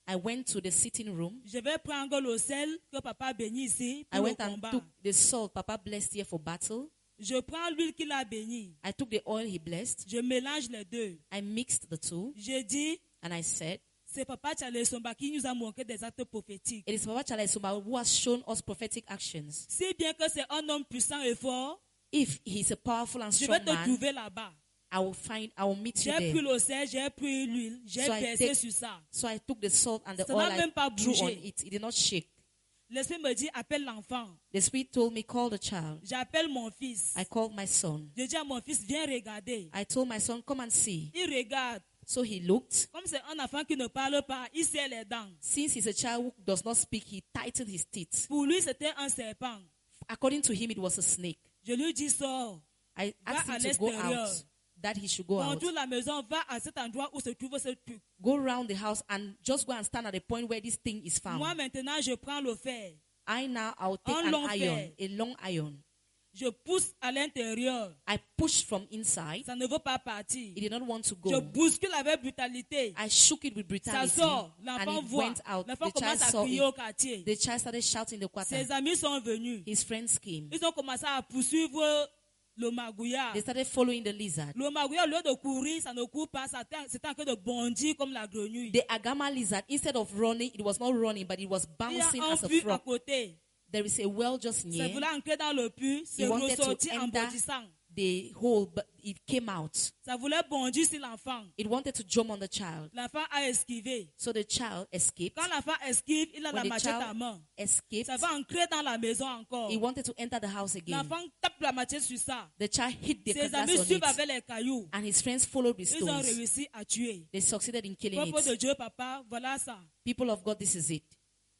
[SPEAKER 3] I went to the sitting room.
[SPEAKER 4] Je vais prendre le sel que papa a béni ici
[SPEAKER 3] I
[SPEAKER 4] pour le
[SPEAKER 3] went and
[SPEAKER 4] combat.
[SPEAKER 3] took the salt Papa blessed here for battle.
[SPEAKER 4] Je prends l'huile qu'il a bénie.
[SPEAKER 3] I took the oil he blessed.
[SPEAKER 4] Je mélange les deux.
[SPEAKER 3] I mixed the two.
[SPEAKER 4] Je dis,
[SPEAKER 3] And I said,
[SPEAKER 4] c'est Papa Charles Somba qui nous a montré des actes prophétiques.
[SPEAKER 3] it is Papa Charles Sumba who has shown us prophetic actions.
[SPEAKER 4] Si bien que c'est un homme puissant et fort,
[SPEAKER 3] If he's a powerful and
[SPEAKER 4] je vais
[SPEAKER 3] strong
[SPEAKER 4] te
[SPEAKER 3] man,
[SPEAKER 4] trouver là-bas.
[SPEAKER 3] I will meet you
[SPEAKER 4] J'ai pris
[SPEAKER 3] there.
[SPEAKER 4] le sel, j'ai pris l'huile, j'ai
[SPEAKER 3] So I
[SPEAKER 4] versé
[SPEAKER 3] take-
[SPEAKER 4] sur ça.
[SPEAKER 3] So I took the salt and the
[SPEAKER 4] Ça
[SPEAKER 3] oil
[SPEAKER 4] n'a
[SPEAKER 3] I
[SPEAKER 4] même pas
[SPEAKER 3] threw on
[SPEAKER 4] bougé.
[SPEAKER 3] it. It did not shake.
[SPEAKER 4] L'esprit me dit, appelle l'enfant.
[SPEAKER 3] The Spirit told me, call the child.
[SPEAKER 4] J'appelle mon fils.
[SPEAKER 3] I called my son.
[SPEAKER 4] Je dis à mon fils, viens regarder.
[SPEAKER 3] I told my son, come and see.
[SPEAKER 4] Il regarde.
[SPEAKER 3] So he looked.
[SPEAKER 4] Comme c'est un enfant qui ne parle pas, il serre les dents.
[SPEAKER 3] Since he's a child who does not speak, he tightened his teeth.
[SPEAKER 4] Pour lui, c'était un serpent.
[SPEAKER 3] According to him, it was a snake.
[SPEAKER 4] Je lui dis, sors.
[SPEAKER 3] I asked
[SPEAKER 4] Va à
[SPEAKER 3] him to go
[SPEAKER 4] l'extérieur.
[SPEAKER 3] out, that he should go out.
[SPEAKER 4] Contourne la maison, va à cet endroit où se trouve ce truc.
[SPEAKER 3] Go around the house and just go and stand at the point where this thing is
[SPEAKER 4] Moi,
[SPEAKER 3] found.
[SPEAKER 4] maintenant, je prends le fer.
[SPEAKER 3] I'll take
[SPEAKER 4] Un
[SPEAKER 3] an
[SPEAKER 4] long
[SPEAKER 3] iron,
[SPEAKER 4] fer.
[SPEAKER 3] a long iron.
[SPEAKER 4] Je pousse à l'intérieur.
[SPEAKER 3] I pushed from inside.
[SPEAKER 4] Ça ne veut pas partir.
[SPEAKER 3] He did not want to
[SPEAKER 4] Je
[SPEAKER 3] go.
[SPEAKER 4] bouscule avec brutalité.
[SPEAKER 3] I shook it with
[SPEAKER 4] Ça
[SPEAKER 3] brutality,
[SPEAKER 4] sort.
[SPEAKER 3] and
[SPEAKER 4] L'enfant
[SPEAKER 3] it
[SPEAKER 4] voit.
[SPEAKER 3] went out.
[SPEAKER 4] L'enfant
[SPEAKER 3] The child
[SPEAKER 4] commence à
[SPEAKER 3] saw
[SPEAKER 4] crier au
[SPEAKER 3] it.
[SPEAKER 4] quartier.
[SPEAKER 3] The child started shouting in the quarter.
[SPEAKER 4] Ses amis sont venus.
[SPEAKER 3] His friends came.
[SPEAKER 4] Ils ont commencé à poursuivre le magouillard.
[SPEAKER 3] They started following the lizard.
[SPEAKER 4] Le magouillard, au lieu de courir, ça ne court pas. C'est en train de bondir comme la grenouille.
[SPEAKER 3] The agama lizard, instead of running, it was not running, but it was
[SPEAKER 4] Il y a
[SPEAKER 3] bouncing
[SPEAKER 4] un
[SPEAKER 3] as a
[SPEAKER 4] puits à
[SPEAKER 3] frog.
[SPEAKER 4] côté.
[SPEAKER 3] There is a well just
[SPEAKER 4] Ça
[SPEAKER 3] near.
[SPEAKER 4] voulait entrer dans le puits, se
[SPEAKER 3] He wanted to
[SPEAKER 4] ressortir en
[SPEAKER 3] enter
[SPEAKER 4] bondissant.
[SPEAKER 3] the hole, but it came out.
[SPEAKER 4] Ça voulait bondir sur l'enfant.
[SPEAKER 3] It wanted to jump on the child.
[SPEAKER 4] L'enfant a esquivé.
[SPEAKER 3] So the child escaped.
[SPEAKER 4] Quand l'enfant esquive, il a la
[SPEAKER 3] When the
[SPEAKER 4] machette à
[SPEAKER 3] child
[SPEAKER 4] main.
[SPEAKER 3] escaped,
[SPEAKER 4] Ça va entrer dans la maison encore.
[SPEAKER 3] he wanted to enter the house again.
[SPEAKER 4] L'enfant tape la machette sur ça.
[SPEAKER 3] The child hit the
[SPEAKER 4] Ses
[SPEAKER 3] glass
[SPEAKER 4] amis
[SPEAKER 3] on
[SPEAKER 4] suivent
[SPEAKER 3] it,
[SPEAKER 4] avec les cailloux.
[SPEAKER 3] and his friends followed with
[SPEAKER 4] Ils ont
[SPEAKER 3] stones.
[SPEAKER 4] réussi à tuer.
[SPEAKER 3] They succeeded in killing
[SPEAKER 4] Peuple de
[SPEAKER 3] it.
[SPEAKER 4] Dieu, papa, voilà ça.
[SPEAKER 3] People of God, this is it.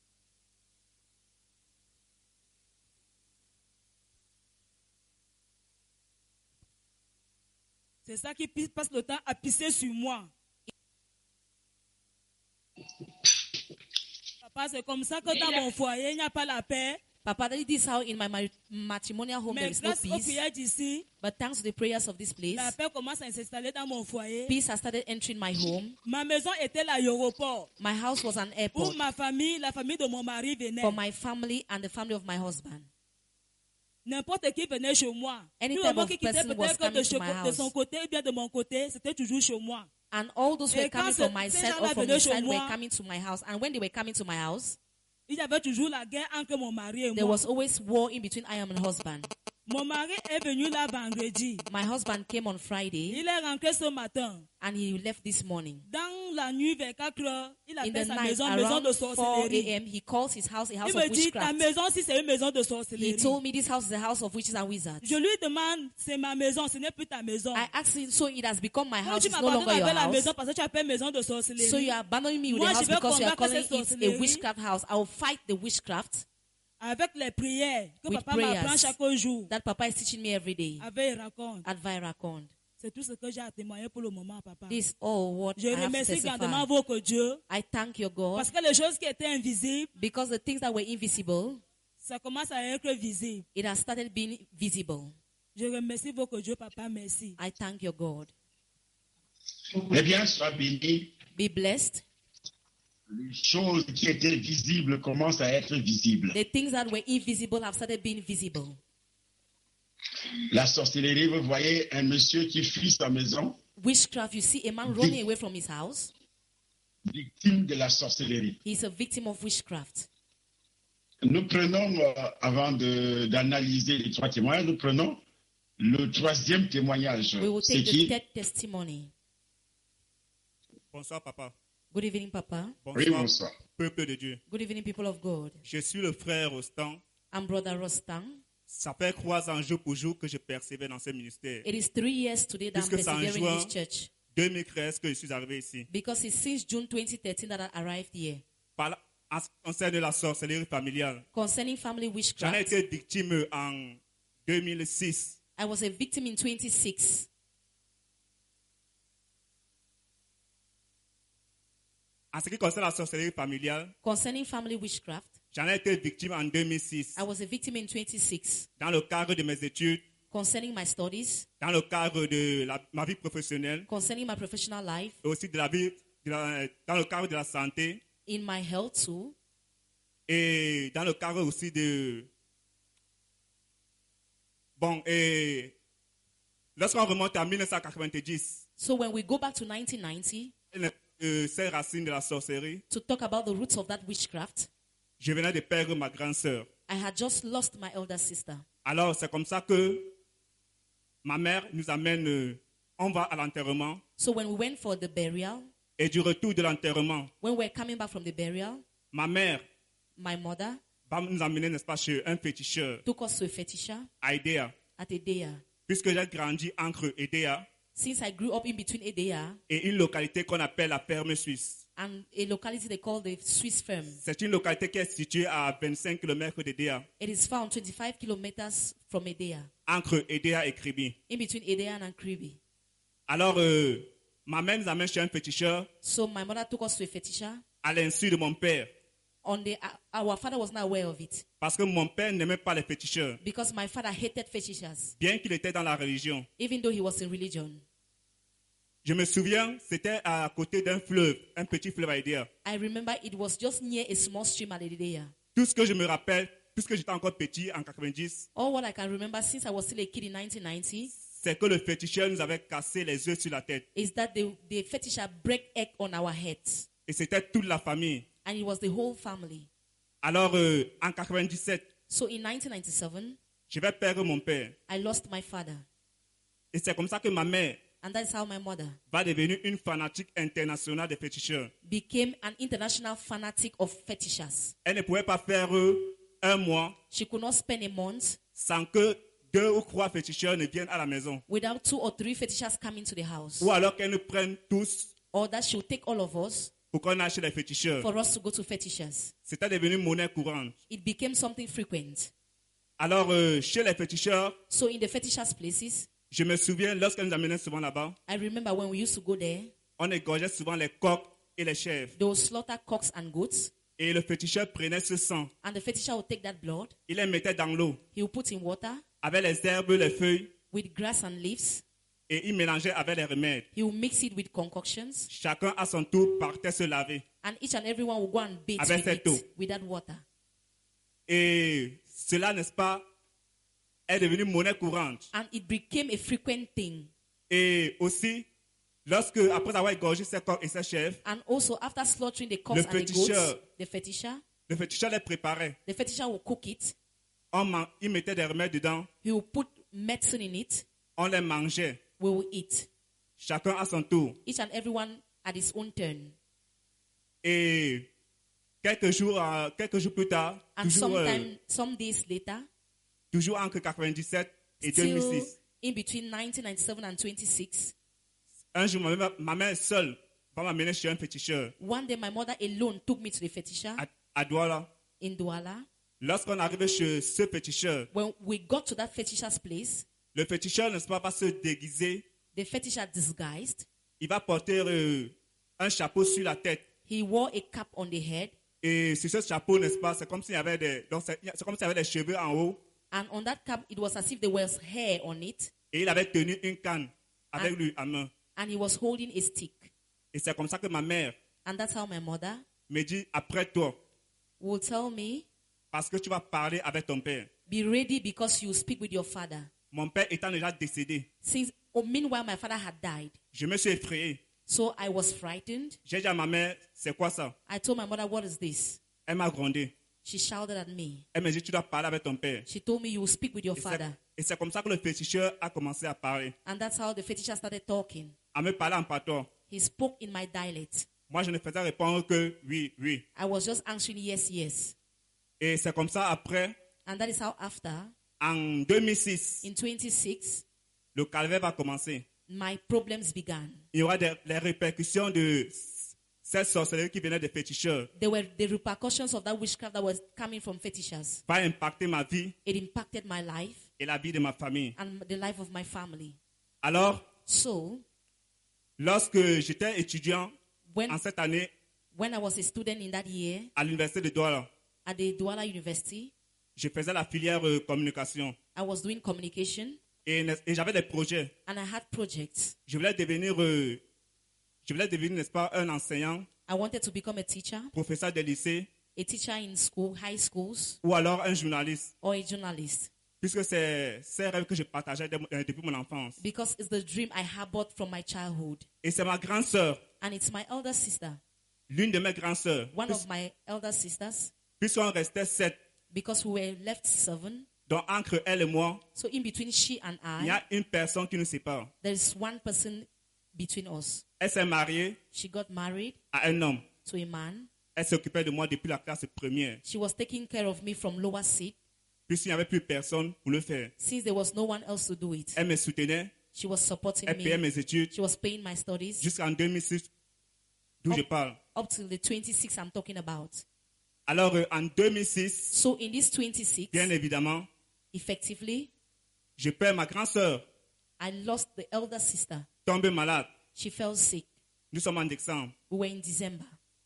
[SPEAKER 4] C'est ça qui passe le temps à pisser sur moi. Papa, c'est comme ça que dans mon foyer, il n'y a pas la paix.
[SPEAKER 3] Papa, this is how in my matrimonial home there
[SPEAKER 4] Mais
[SPEAKER 3] is no
[SPEAKER 4] grâce aux
[SPEAKER 3] peace.
[SPEAKER 4] prières d'ici,
[SPEAKER 3] But thanks to the prayers of this place,
[SPEAKER 4] la paix commence à s'installer dans mon foyer.
[SPEAKER 3] peace has started entering my home.
[SPEAKER 4] Ma maison était l'aéroport.
[SPEAKER 3] My house was an
[SPEAKER 4] Où
[SPEAKER 3] airport
[SPEAKER 4] ma famille, la famille de mon mari venait.
[SPEAKER 3] for my family and the family of my husband.
[SPEAKER 4] N'importe qui venait chez moi.
[SPEAKER 3] Any
[SPEAKER 4] Tout
[SPEAKER 3] type
[SPEAKER 4] le monde
[SPEAKER 3] of
[SPEAKER 4] qui quittait
[SPEAKER 3] person was
[SPEAKER 4] peut-être
[SPEAKER 3] coming to my
[SPEAKER 4] de son
[SPEAKER 3] house.
[SPEAKER 4] côté ou bien de mon côté, c'était toujours chez moi.
[SPEAKER 3] And all those who
[SPEAKER 4] Et
[SPEAKER 3] were coming
[SPEAKER 4] quand
[SPEAKER 3] from
[SPEAKER 4] ces
[SPEAKER 3] my side
[SPEAKER 4] gens-là
[SPEAKER 3] or from
[SPEAKER 4] venaient
[SPEAKER 3] his
[SPEAKER 4] chez
[SPEAKER 3] side were
[SPEAKER 4] moi,
[SPEAKER 3] coming to my house. And when they were coming to my house,
[SPEAKER 4] Il y avait toujours la guerre entre mon mari et
[SPEAKER 3] there
[SPEAKER 4] moi.
[SPEAKER 3] was always war in between I and my husband.
[SPEAKER 4] Mon mari est venu là vendredi.
[SPEAKER 3] My husband came on Friday
[SPEAKER 4] Il est rentré ce matin.
[SPEAKER 3] and he left this morning.
[SPEAKER 4] Dans la nuit vers 4 heures, il
[SPEAKER 3] In
[SPEAKER 4] appelle
[SPEAKER 3] the
[SPEAKER 4] sa
[SPEAKER 3] night,
[SPEAKER 4] maison
[SPEAKER 3] around
[SPEAKER 4] de
[SPEAKER 3] 4
[SPEAKER 4] sorcellerie.
[SPEAKER 3] a.m., he calls his house a house
[SPEAKER 4] Il
[SPEAKER 3] of
[SPEAKER 4] me dit, ta
[SPEAKER 3] witchcraft.
[SPEAKER 4] maison, si c'est une maison de
[SPEAKER 3] He
[SPEAKER 4] sorcellerie.
[SPEAKER 3] told me this house is a house of witches and wizards.
[SPEAKER 4] Je lui demande, c'est ma maison, ce n'est plus ta maison.
[SPEAKER 3] I asked him, so it has become my
[SPEAKER 4] Moi,
[SPEAKER 3] house,
[SPEAKER 4] tu
[SPEAKER 3] it's no
[SPEAKER 4] m'abandonnes
[SPEAKER 3] longer your
[SPEAKER 4] avec la
[SPEAKER 3] house.
[SPEAKER 4] maison parce que tu appelles maison de
[SPEAKER 3] So you
[SPEAKER 4] sorcellerie.
[SPEAKER 3] are abandoning me with
[SPEAKER 4] Moi,
[SPEAKER 3] the house
[SPEAKER 4] je vais
[SPEAKER 3] because you are
[SPEAKER 4] combattre
[SPEAKER 3] calling
[SPEAKER 4] cette
[SPEAKER 3] it a
[SPEAKER 4] sorcellerie.
[SPEAKER 3] witchcraft house. I will fight the witchcraft
[SPEAKER 4] Avec les prières que
[SPEAKER 3] with
[SPEAKER 4] papa m'apprend
[SPEAKER 3] prayers
[SPEAKER 4] chaque jour.
[SPEAKER 3] that Papa is teaching me every day
[SPEAKER 4] Avec raconte.
[SPEAKER 3] at Viracon.
[SPEAKER 4] C'est tout ce que j'ai à témoigner pour le moment, papa.
[SPEAKER 3] This is all what
[SPEAKER 4] Je
[SPEAKER 3] I have to
[SPEAKER 4] remercie grandement
[SPEAKER 3] testify.
[SPEAKER 4] votre Dieu.
[SPEAKER 3] I thank your God
[SPEAKER 4] Parce que les choses qui étaient invisibles,
[SPEAKER 3] because the things that were invisible,
[SPEAKER 4] ça commence à être visible.
[SPEAKER 3] it has started being visible.
[SPEAKER 4] Je remercie votre Dieu, papa, merci.
[SPEAKER 3] I thank your God.
[SPEAKER 5] Eh bien, sois béni.
[SPEAKER 3] Be blessed.
[SPEAKER 5] Les choses qui étaient visibles commencent à être visibles.
[SPEAKER 3] The things that were invisible have started being visible.
[SPEAKER 5] La sorcellerie, vous voyez un monsieur qui fuit sa maison,
[SPEAKER 3] Witchcraft, you see a man running away from his house.
[SPEAKER 5] victime de la sorcellerie.
[SPEAKER 3] He's a victim of witchcraft.
[SPEAKER 5] Nous prenons, avant d'analyser les trois témoignages, nous prenons le troisième témoignage.
[SPEAKER 3] We will
[SPEAKER 5] C'est
[SPEAKER 3] take the
[SPEAKER 5] qui?
[SPEAKER 3] third testimony.
[SPEAKER 2] Bonsoir, papa.
[SPEAKER 3] Good evening, Papa.
[SPEAKER 5] Oui,
[SPEAKER 2] Bonsoir,
[SPEAKER 5] bonsoir.
[SPEAKER 2] peuple de Dieu.
[SPEAKER 3] Good evening, people of God.
[SPEAKER 2] Je suis le frère Rostand.
[SPEAKER 3] I'm Brother Rostam.
[SPEAKER 2] Ça fait 3 ans jour pour jour que je persévère dans ce ministère.
[SPEAKER 3] It is 3 years today that I'm
[SPEAKER 2] Puisque c'est en
[SPEAKER 3] persevering in
[SPEAKER 2] juin
[SPEAKER 3] this church.
[SPEAKER 2] 2013 que je suis arrivé ici.
[SPEAKER 3] Because it's since June 2013 that I arrived here.
[SPEAKER 2] En ce qui concerne la sorcellerie familiale,
[SPEAKER 3] Concerning family
[SPEAKER 2] j'en ai
[SPEAKER 3] witchcraft,
[SPEAKER 2] été victime en 2006.
[SPEAKER 3] I was a victim in 26.
[SPEAKER 2] En ce qui concerne la sorcellerie familiale,
[SPEAKER 3] Concerning family witchcraft,
[SPEAKER 2] j'en ai été victime en 2006.
[SPEAKER 3] I was a victim in 26.
[SPEAKER 2] Dans le cadre de mes études,
[SPEAKER 3] Concerning my studies,
[SPEAKER 2] dans le cadre de ma vie professionnelle,
[SPEAKER 3] concerning my professional life,
[SPEAKER 2] et aussi de la vie, dans le cadre de la santé,
[SPEAKER 3] in my health too.
[SPEAKER 6] Et dans le cadre aussi de... Bon, et lorsqu'on remonte à 1990,
[SPEAKER 3] So when we go back to 1990
[SPEAKER 6] ces racines de la sorcellerie,
[SPEAKER 3] to talk about the roots of that witchcraft,
[SPEAKER 6] je venais de perdre ma grande sœur.
[SPEAKER 3] I had just lost my elder sister.
[SPEAKER 6] Alors, c'est comme ça que ma mère nous amène, on va à l'enterrement,
[SPEAKER 3] So when we went for the burial,
[SPEAKER 6] et du retour de l'enterrement,
[SPEAKER 3] when we were coming back from the burial,
[SPEAKER 6] ma mère
[SPEAKER 3] my mother
[SPEAKER 6] va nous emmener, n'est-ce pas, chez un féticheur,
[SPEAKER 3] took us to a fetisha
[SPEAKER 6] à Edea.
[SPEAKER 3] at Edea.
[SPEAKER 6] Puisque j'ai grandi entre Edea
[SPEAKER 3] Since I grew up in between Edea
[SPEAKER 6] et une localité qu'on appelle la Ferme Suisse.
[SPEAKER 3] and a locality they call the Swiss Firm,
[SPEAKER 6] C'est une localité qui est située à 25 km d'Edea,
[SPEAKER 3] it is found 25 kilometers from Edea,
[SPEAKER 6] entre Edea et Kribi.
[SPEAKER 3] in between Edea and Kribi.
[SPEAKER 6] Alors, ma mère nous amène chez un féticheur
[SPEAKER 3] So my mother took us to a fetisha.
[SPEAKER 6] à l'insu de mon père.
[SPEAKER 3] Our father was not aware of it
[SPEAKER 6] Parce que mon père n'aimait pas les féticheurs,
[SPEAKER 3] because my father hated fetishas,
[SPEAKER 6] bien qu'il était dans la religion.
[SPEAKER 3] even though he was in religion.
[SPEAKER 6] Je me souviens, c'était à côté d'un fleuve, un petit fleuve à Edea.
[SPEAKER 3] I remember it was just near a small stream at Edea.
[SPEAKER 6] Tout ce que je me rappelle, puisque j'étais encore petit en 90,
[SPEAKER 3] All what I can remember since I was still a kid in 1990
[SPEAKER 6] c'est que le féticheur nous avait cassé les œufs sur la tête.
[SPEAKER 3] is that the fetisha break egg on our heads.
[SPEAKER 6] Et c'était toute la famille.
[SPEAKER 3] And it was the whole family.
[SPEAKER 6] Alors, en 97,
[SPEAKER 3] So in 1997,
[SPEAKER 6] je vais perdre mon père.
[SPEAKER 3] I lost my father.
[SPEAKER 6] Et c'est comme ça que ma mère
[SPEAKER 3] And that's how my mother
[SPEAKER 6] va devenir une fanatique internationale des féticheurs.
[SPEAKER 3] became an international fanatic of fetishas.
[SPEAKER 6] Elle ne pouvait pas faire un mois
[SPEAKER 3] She could not spend a month
[SPEAKER 6] sans que 2 ou 3 féticheurs ne viennent à la maison.
[SPEAKER 3] without 2 or 3 fetishas coming to the house.
[SPEAKER 6] Ou alors qu'elles nous prennent tous
[SPEAKER 3] Or that she would take all of us
[SPEAKER 6] pour qu'on aille chez les féticheurs.
[SPEAKER 3] for us to go to fetishas.
[SPEAKER 6] C'était devenu monnaie courante.
[SPEAKER 3] It became something frequent.
[SPEAKER 6] Alors, chez les féticheurs,
[SPEAKER 3] So in the fetishas places,
[SPEAKER 6] je me souviens, lorsqu'elles nous amenaient souvent là-bas,
[SPEAKER 3] I remember when we used to go there,
[SPEAKER 6] on égorgeait souvent les coqs et les chèvres.
[SPEAKER 3] they would slaughter cocks and goats,
[SPEAKER 6] Et le féticheur prenait ce sang,
[SPEAKER 3] and the fetisha would take that blood,
[SPEAKER 6] il les mettait dans l'eau,
[SPEAKER 3] he would put in water
[SPEAKER 6] avec les herbes, les feuilles,
[SPEAKER 3] with grass and leaves,
[SPEAKER 6] et il mélangeait avec les remèdes.
[SPEAKER 3] he would mix it with concoctions,
[SPEAKER 6] Chacun à son tour partait se laver.
[SPEAKER 3] and each and everyone would go and bathe
[SPEAKER 6] Avec
[SPEAKER 3] with,
[SPEAKER 6] cette eau.
[SPEAKER 3] with that water.
[SPEAKER 6] Et cela, n'est-ce pas, est devenu monnaie courante.
[SPEAKER 3] And it became a frequent thing.
[SPEAKER 6] Et aussi, lorsque, après avoir égorgé ses coqs et ses chèvres,
[SPEAKER 3] And also, after slaughtering the cocks
[SPEAKER 6] Le
[SPEAKER 3] and the
[SPEAKER 6] féticheur.
[SPEAKER 3] goats,
[SPEAKER 6] le féticheur les préparait.
[SPEAKER 3] the fetisha will cook it.
[SPEAKER 6] Il mettait des remèdes dedans,
[SPEAKER 3] He will put medicine in it.
[SPEAKER 6] on les mangeait.
[SPEAKER 3] We will eat.
[SPEAKER 6] Chacun à son tour.
[SPEAKER 3] Each and everyone at his own turn.
[SPEAKER 6] Et quelques jours plus tard,
[SPEAKER 3] And some days later,
[SPEAKER 6] toujours entre 97 et
[SPEAKER 3] still
[SPEAKER 6] 2006,
[SPEAKER 3] in between 1997 and 26,
[SPEAKER 6] un jour, ma mère seule va m'amener chez un féticheur
[SPEAKER 3] one day my mother alone took me to the fetisha
[SPEAKER 6] à Douala.
[SPEAKER 3] in Douala.
[SPEAKER 6] Lorsqu'on arrive chez ce féticheur,
[SPEAKER 3] When we got to that fetisha's place,
[SPEAKER 6] le féticheur, n'est-ce pas, va se déguiser.
[SPEAKER 3] the fetisha disguised.
[SPEAKER 6] Il va porter un chapeau sur la tête.
[SPEAKER 3] He wore a cap on the head.
[SPEAKER 6] Et sur ce chapeau, n'est-ce pas, c'est comme s'il y avait c'est comme s'il y avait des cheveux en haut.
[SPEAKER 3] And on that cap, it was as if there was hair on it.
[SPEAKER 6] Et il avait tenu une canne avec
[SPEAKER 3] Ah.
[SPEAKER 6] lui à main.
[SPEAKER 3] And he was holding a stick.
[SPEAKER 6] Et c'est comme ça que ma mère
[SPEAKER 3] And that's how my mother
[SPEAKER 6] me dit, après toi,
[SPEAKER 3] will tell me,
[SPEAKER 6] parce que tu vas parler avec ton père.
[SPEAKER 3] be ready because you speak with your father.
[SPEAKER 6] Mon père étant déjà décédé,
[SPEAKER 3] Meanwhile, my father had died.
[SPEAKER 6] je me suis effrayé.
[SPEAKER 3] So I was frightened.
[SPEAKER 6] J'ai dit à ma mère, c'est quoi ça?
[SPEAKER 3] I told my mother, what is this?
[SPEAKER 6] Elle m'a grondé.
[SPEAKER 3] She shouted at me.
[SPEAKER 6] Elle m'a dit, tu dois parler avec ton père.
[SPEAKER 3] She told me, you will speak with your father.
[SPEAKER 6] Et c'est comme ça que le féticheur a commencé à parler.
[SPEAKER 3] And that's how the fetisha started talking.
[SPEAKER 6] À me parler en patois.
[SPEAKER 3] He spoke in my dialect.
[SPEAKER 6] Moi, je ne faisais répondre que oui, oui.
[SPEAKER 3] I was just answering yes, yes.
[SPEAKER 6] Et c'est comme ça après,
[SPEAKER 3] And that is how after,
[SPEAKER 6] en 2006,
[SPEAKER 3] in 26,
[SPEAKER 6] le calvaire va commencer.
[SPEAKER 3] my problems began.
[SPEAKER 6] Il y aura les répercussions de cette sorcellerie qui venait des féticheurs.
[SPEAKER 3] There were the repercussions of that witchcraft that was coming from fetishas.
[SPEAKER 6] Va impacter ma vie
[SPEAKER 3] It impacted my life
[SPEAKER 6] et la vie de ma famille.
[SPEAKER 3] and the life of my family.
[SPEAKER 6] Alors,
[SPEAKER 3] So,
[SPEAKER 6] lorsque j'étais étudiant
[SPEAKER 3] when,
[SPEAKER 6] en cette année
[SPEAKER 3] when I was a student in that year
[SPEAKER 6] à l'université de Douala,
[SPEAKER 3] at the Douala University,
[SPEAKER 6] je faisais la filière communication
[SPEAKER 3] I was doing communication
[SPEAKER 6] et j'avais des projets.
[SPEAKER 3] and I had projects.
[SPEAKER 6] Je voulais devenir, n'est-ce pas, un enseignant
[SPEAKER 3] I wanted to become a teacher,
[SPEAKER 6] professeur de lycée
[SPEAKER 3] a teacher in school, high schools,
[SPEAKER 6] ou alors un journaliste.
[SPEAKER 3] or a journalist.
[SPEAKER 6] Puisque c'est un rêve que je partageais depuis mon enfance.
[SPEAKER 3] Because it's the dream I harbored from my childhood.
[SPEAKER 6] Et c'est ma grande sœur,
[SPEAKER 3] And it's my elder sister,
[SPEAKER 6] l'une de mes grandes sœurs.
[SPEAKER 3] one of my elder sisters,
[SPEAKER 6] Puisqu'on restait 7,
[SPEAKER 3] because we were left 7.
[SPEAKER 6] donc entre elle et moi,
[SPEAKER 3] So in between she and
[SPEAKER 6] il y
[SPEAKER 3] I,
[SPEAKER 6] a une personne qui nous sépare.
[SPEAKER 3] there is one person between us.
[SPEAKER 6] Elle s'est mariée
[SPEAKER 3] She got married
[SPEAKER 6] à un homme.
[SPEAKER 3] to a man.
[SPEAKER 6] Elle s'occupait de moi depuis la classe première.
[SPEAKER 3] She was taking care of me from lower seat.
[SPEAKER 6] Puisqu'il n'y avait plus personne pour le faire.
[SPEAKER 3] Since there was no one else to do it,
[SPEAKER 6] Elle me soutenait,
[SPEAKER 3] she was supporting
[SPEAKER 6] elle payait
[SPEAKER 3] me.
[SPEAKER 6] mes études
[SPEAKER 3] She was paying my studies
[SPEAKER 6] jusqu'en 2006, d'où je parle.
[SPEAKER 3] up till the 26 I'm talking about.
[SPEAKER 6] Alors en 2006,
[SPEAKER 3] So in this 26,
[SPEAKER 6] bien évidemment,
[SPEAKER 3] effectively,
[SPEAKER 6] je perds ma grande sœur,
[SPEAKER 3] I lost the elder sister.
[SPEAKER 6] tombée malade.
[SPEAKER 3] She fell sick.
[SPEAKER 6] Nous sommes en décembre.
[SPEAKER 3] We were in December.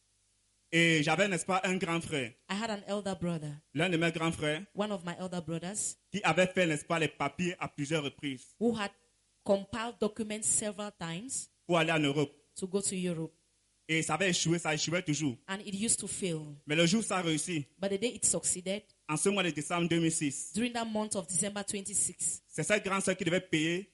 [SPEAKER 6] Et j'avais, n'est-ce pas, un grand frère.
[SPEAKER 3] I had an elder brother,
[SPEAKER 6] L'un de mes grands frères
[SPEAKER 3] one of my elder brothers,
[SPEAKER 6] qui avait fait, n'est-ce pas, les papiers à plusieurs reprises
[SPEAKER 3] who had compiled documents several times
[SPEAKER 6] pour aller en Europe.
[SPEAKER 3] to go to Europe.
[SPEAKER 6] Et ça avait échoué, ça échouait toujours.
[SPEAKER 3] And it used to fail.
[SPEAKER 6] Mais le jour où ça a réussi,
[SPEAKER 3] But the day it succeeded,
[SPEAKER 6] en ce mois de décembre 2006,
[SPEAKER 3] during that month of December 26,
[SPEAKER 6] c'est cette grande sœur qui devait payer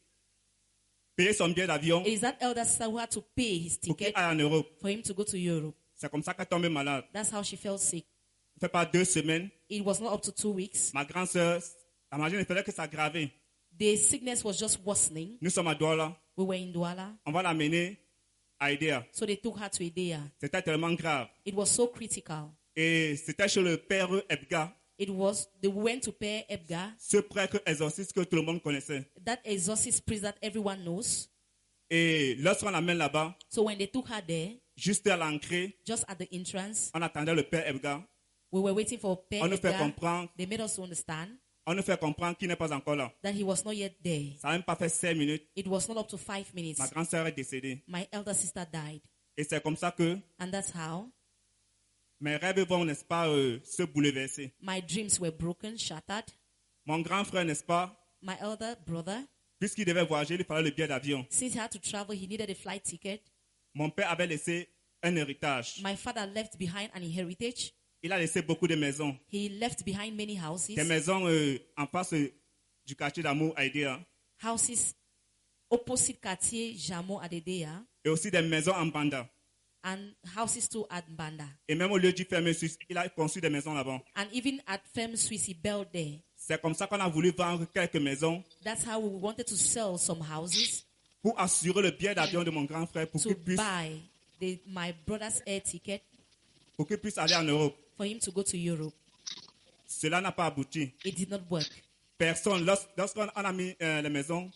[SPEAKER 6] son billet d'avion
[SPEAKER 3] it is that elder sister who had to pay his
[SPEAKER 6] pour qu'il
[SPEAKER 3] ticket
[SPEAKER 6] aille en Europe.
[SPEAKER 3] for him to go to Europe.
[SPEAKER 6] C'est comme ça qu'elle est tombée malade.
[SPEAKER 3] That's how she fell sick.
[SPEAKER 6] Ça fait pas 2 semaines.
[SPEAKER 3] It was not up to 2 weeks.
[SPEAKER 6] Ma grande sœur, la maladie ne faisait que s'aggraver.
[SPEAKER 3] The sickness was just worsening.
[SPEAKER 6] Nous sommes à Douala.
[SPEAKER 3] We were in Douala.
[SPEAKER 6] On va l'amener à Edea.
[SPEAKER 3] So they took her to Edea.
[SPEAKER 6] C'était tellement grave.
[SPEAKER 3] It was so critical.
[SPEAKER 6] Et c'était chez le père Ebga,
[SPEAKER 3] They went to Père Ebga,
[SPEAKER 6] ce prêtre exorciste que tout le monde connaissait.
[SPEAKER 3] that exorcist priest that everyone knows.
[SPEAKER 6] Et lorsqu'on l'amène là-bas,
[SPEAKER 3] So when they took her there,
[SPEAKER 6] juste à l'entrée,
[SPEAKER 3] just at the entrance,
[SPEAKER 6] on attendait le père Ebga.
[SPEAKER 3] we were waiting for Père
[SPEAKER 6] On nous fait
[SPEAKER 3] Ebga.
[SPEAKER 6] comprendre,
[SPEAKER 3] They made us understand
[SPEAKER 6] qu'il n'est pas encore là.
[SPEAKER 3] that he was not yet there.
[SPEAKER 6] Ça n'a même pas fait 5 minutes.
[SPEAKER 3] It was not up to 5 minutes.
[SPEAKER 6] Ma grande sœur est décédée.
[SPEAKER 3] My elder sister died.
[SPEAKER 6] Et c'est comme ça que
[SPEAKER 3] And that's how
[SPEAKER 6] mes rêves vont, n'est-ce pas, se bouleverser.
[SPEAKER 3] my dreams were broken, shattered.
[SPEAKER 6] Mon grand frère, n'est-ce pas,
[SPEAKER 3] My elder brother,
[SPEAKER 6] puisqu'il devait voyager, il fallait le billet d'avion.
[SPEAKER 3] since he had to travel, he needed a flight ticket.
[SPEAKER 6] Mon père avait laissé un héritage.
[SPEAKER 3] My father left behind an inheritance.
[SPEAKER 6] Il a laissé beaucoup de maisons.
[SPEAKER 3] He left behind many houses.
[SPEAKER 6] Des maisons en face du quartier d'amour à Edea.
[SPEAKER 3] Houses opposite Cartier, Jamo, Adedea,
[SPEAKER 6] Et aussi des maisons en Banda.
[SPEAKER 3] and houses too at Banda.
[SPEAKER 6] Et même au lieu du ferme suisse, il a construit des maisons là-bas.
[SPEAKER 3] And even at Femme Suisse, he built there.
[SPEAKER 6] C'est comme ça qu'on a voulu vendre quelques maisons
[SPEAKER 3] That's how we wanted to sell some houses
[SPEAKER 6] pour assurer le billet d'avion de mon grand frère pour
[SPEAKER 3] to
[SPEAKER 6] qu'il puisse,
[SPEAKER 3] buy my brother's air ticket
[SPEAKER 6] aller en Europe.
[SPEAKER 3] for him to go to Europe.
[SPEAKER 6] Cela n'a pas abouti.
[SPEAKER 3] It did not work.
[SPEAKER 6] Personne, lorsqu'on a mis les maisons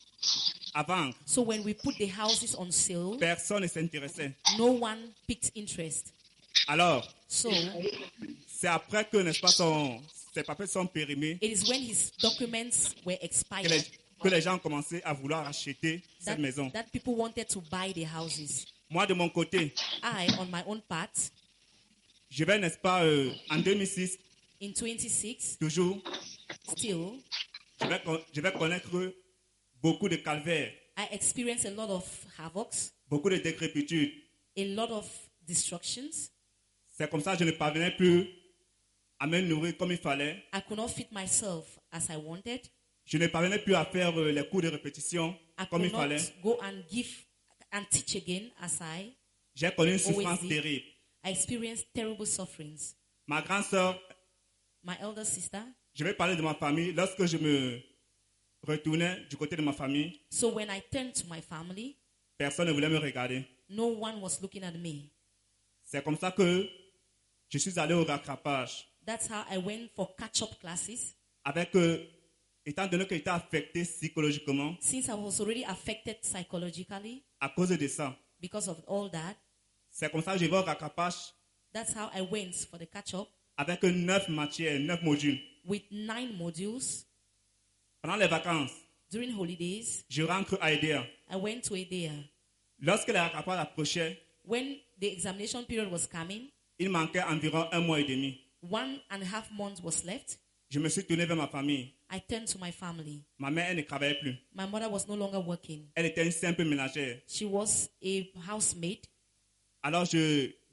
[SPEAKER 6] à vendre,
[SPEAKER 3] So when we put the houses on sale,
[SPEAKER 6] personne ne s'intéressait.
[SPEAKER 3] no one picked interest.
[SPEAKER 6] Alors,
[SPEAKER 3] So
[SPEAKER 6] c'est après que, n'est-ce pas, ses papiers sont périmés
[SPEAKER 3] it is when his documents were expired
[SPEAKER 6] que les gens ont commencé à vouloir acheter cette maison.
[SPEAKER 3] that people wanted to buy the houses.
[SPEAKER 6] Moi, de mon côté,
[SPEAKER 3] I, on my own part,
[SPEAKER 6] je vais, n'est-ce pas, en 2006,
[SPEAKER 3] in 26,
[SPEAKER 6] toujours,
[SPEAKER 3] still,
[SPEAKER 6] je vais connaître beaucoup de calvaires,
[SPEAKER 3] I experienced a lot of havocs,
[SPEAKER 6] beaucoup de décrépitude.
[SPEAKER 3] a lot of destructions.
[SPEAKER 6] C'est comme ça que je ne parvenais plus à me nourrir comme il fallait.
[SPEAKER 3] I could not feed myself as I wanted.
[SPEAKER 6] Je ne parvenais plus à faire les cours de répétition
[SPEAKER 3] I
[SPEAKER 6] comme il
[SPEAKER 3] could
[SPEAKER 6] fallait.
[SPEAKER 3] not go and give and teach again as
[SPEAKER 6] J'ai connu une
[SPEAKER 3] always
[SPEAKER 6] souffrance
[SPEAKER 3] did.
[SPEAKER 6] terrible.
[SPEAKER 3] I experienced terrible sufferings.
[SPEAKER 6] Ma grande sœur,
[SPEAKER 3] My elder sister,
[SPEAKER 6] je vais parler de ma famille. Lorsque je me retournais du côté de ma famille,
[SPEAKER 3] so when I turned to my family,
[SPEAKER 6] personne ne voulait me regarder.
[SPEAKER 3] no one was looking at me.
[SPEAKER 6] C'est comme ça que je suis allé au rattrapage.
[SPEAKER 3] That's how I went for catch-up classes.
[SPEAKER 6] Avec, étant donné que j'étais affecté psychologiquement
[SPEAKER 3] Since I was already affected psychologically
[SPEAKER 6] à cause de ça,
[SPEAKER 3] because of all that,
[SPEAKER 6] c'est comme ça que je vais au rattrapage
[SPEAKER 3] that's how I went for the catch-up
[SPEAKER 6] avec 9 matières, 9 modules.
[SPEAKER 3] with 9 modules.
[SPEAKER 6] Pendant les vacances,
[SPEAKER 3] During holidays,
[SPEAKER 6] je rentre à Edea.
[SPEAKER 3] I went to Edea.
[SPEAKER 6] Lorsque le rattrapage approchait,
[SPEAKER 3] When the examination period was coming,
[SPEAKER 6] il manquait environ 1 mois et demi.
[SPEAKER 3] 1.5 months was left.
[SPEAKER 6] Je me suis tourné vers ma famille.
[SPEAKER 3] I turned to my family.
[SPEAKER 6] Ma mère, elle ne travaillait plus.
[SPEAKER 3] My mother was no longer working.
[SPEAKER 6] Elle était une simple ménagère.
[SPEAKER 3] She was a housemaid.
[SPEAKER 6] Alors je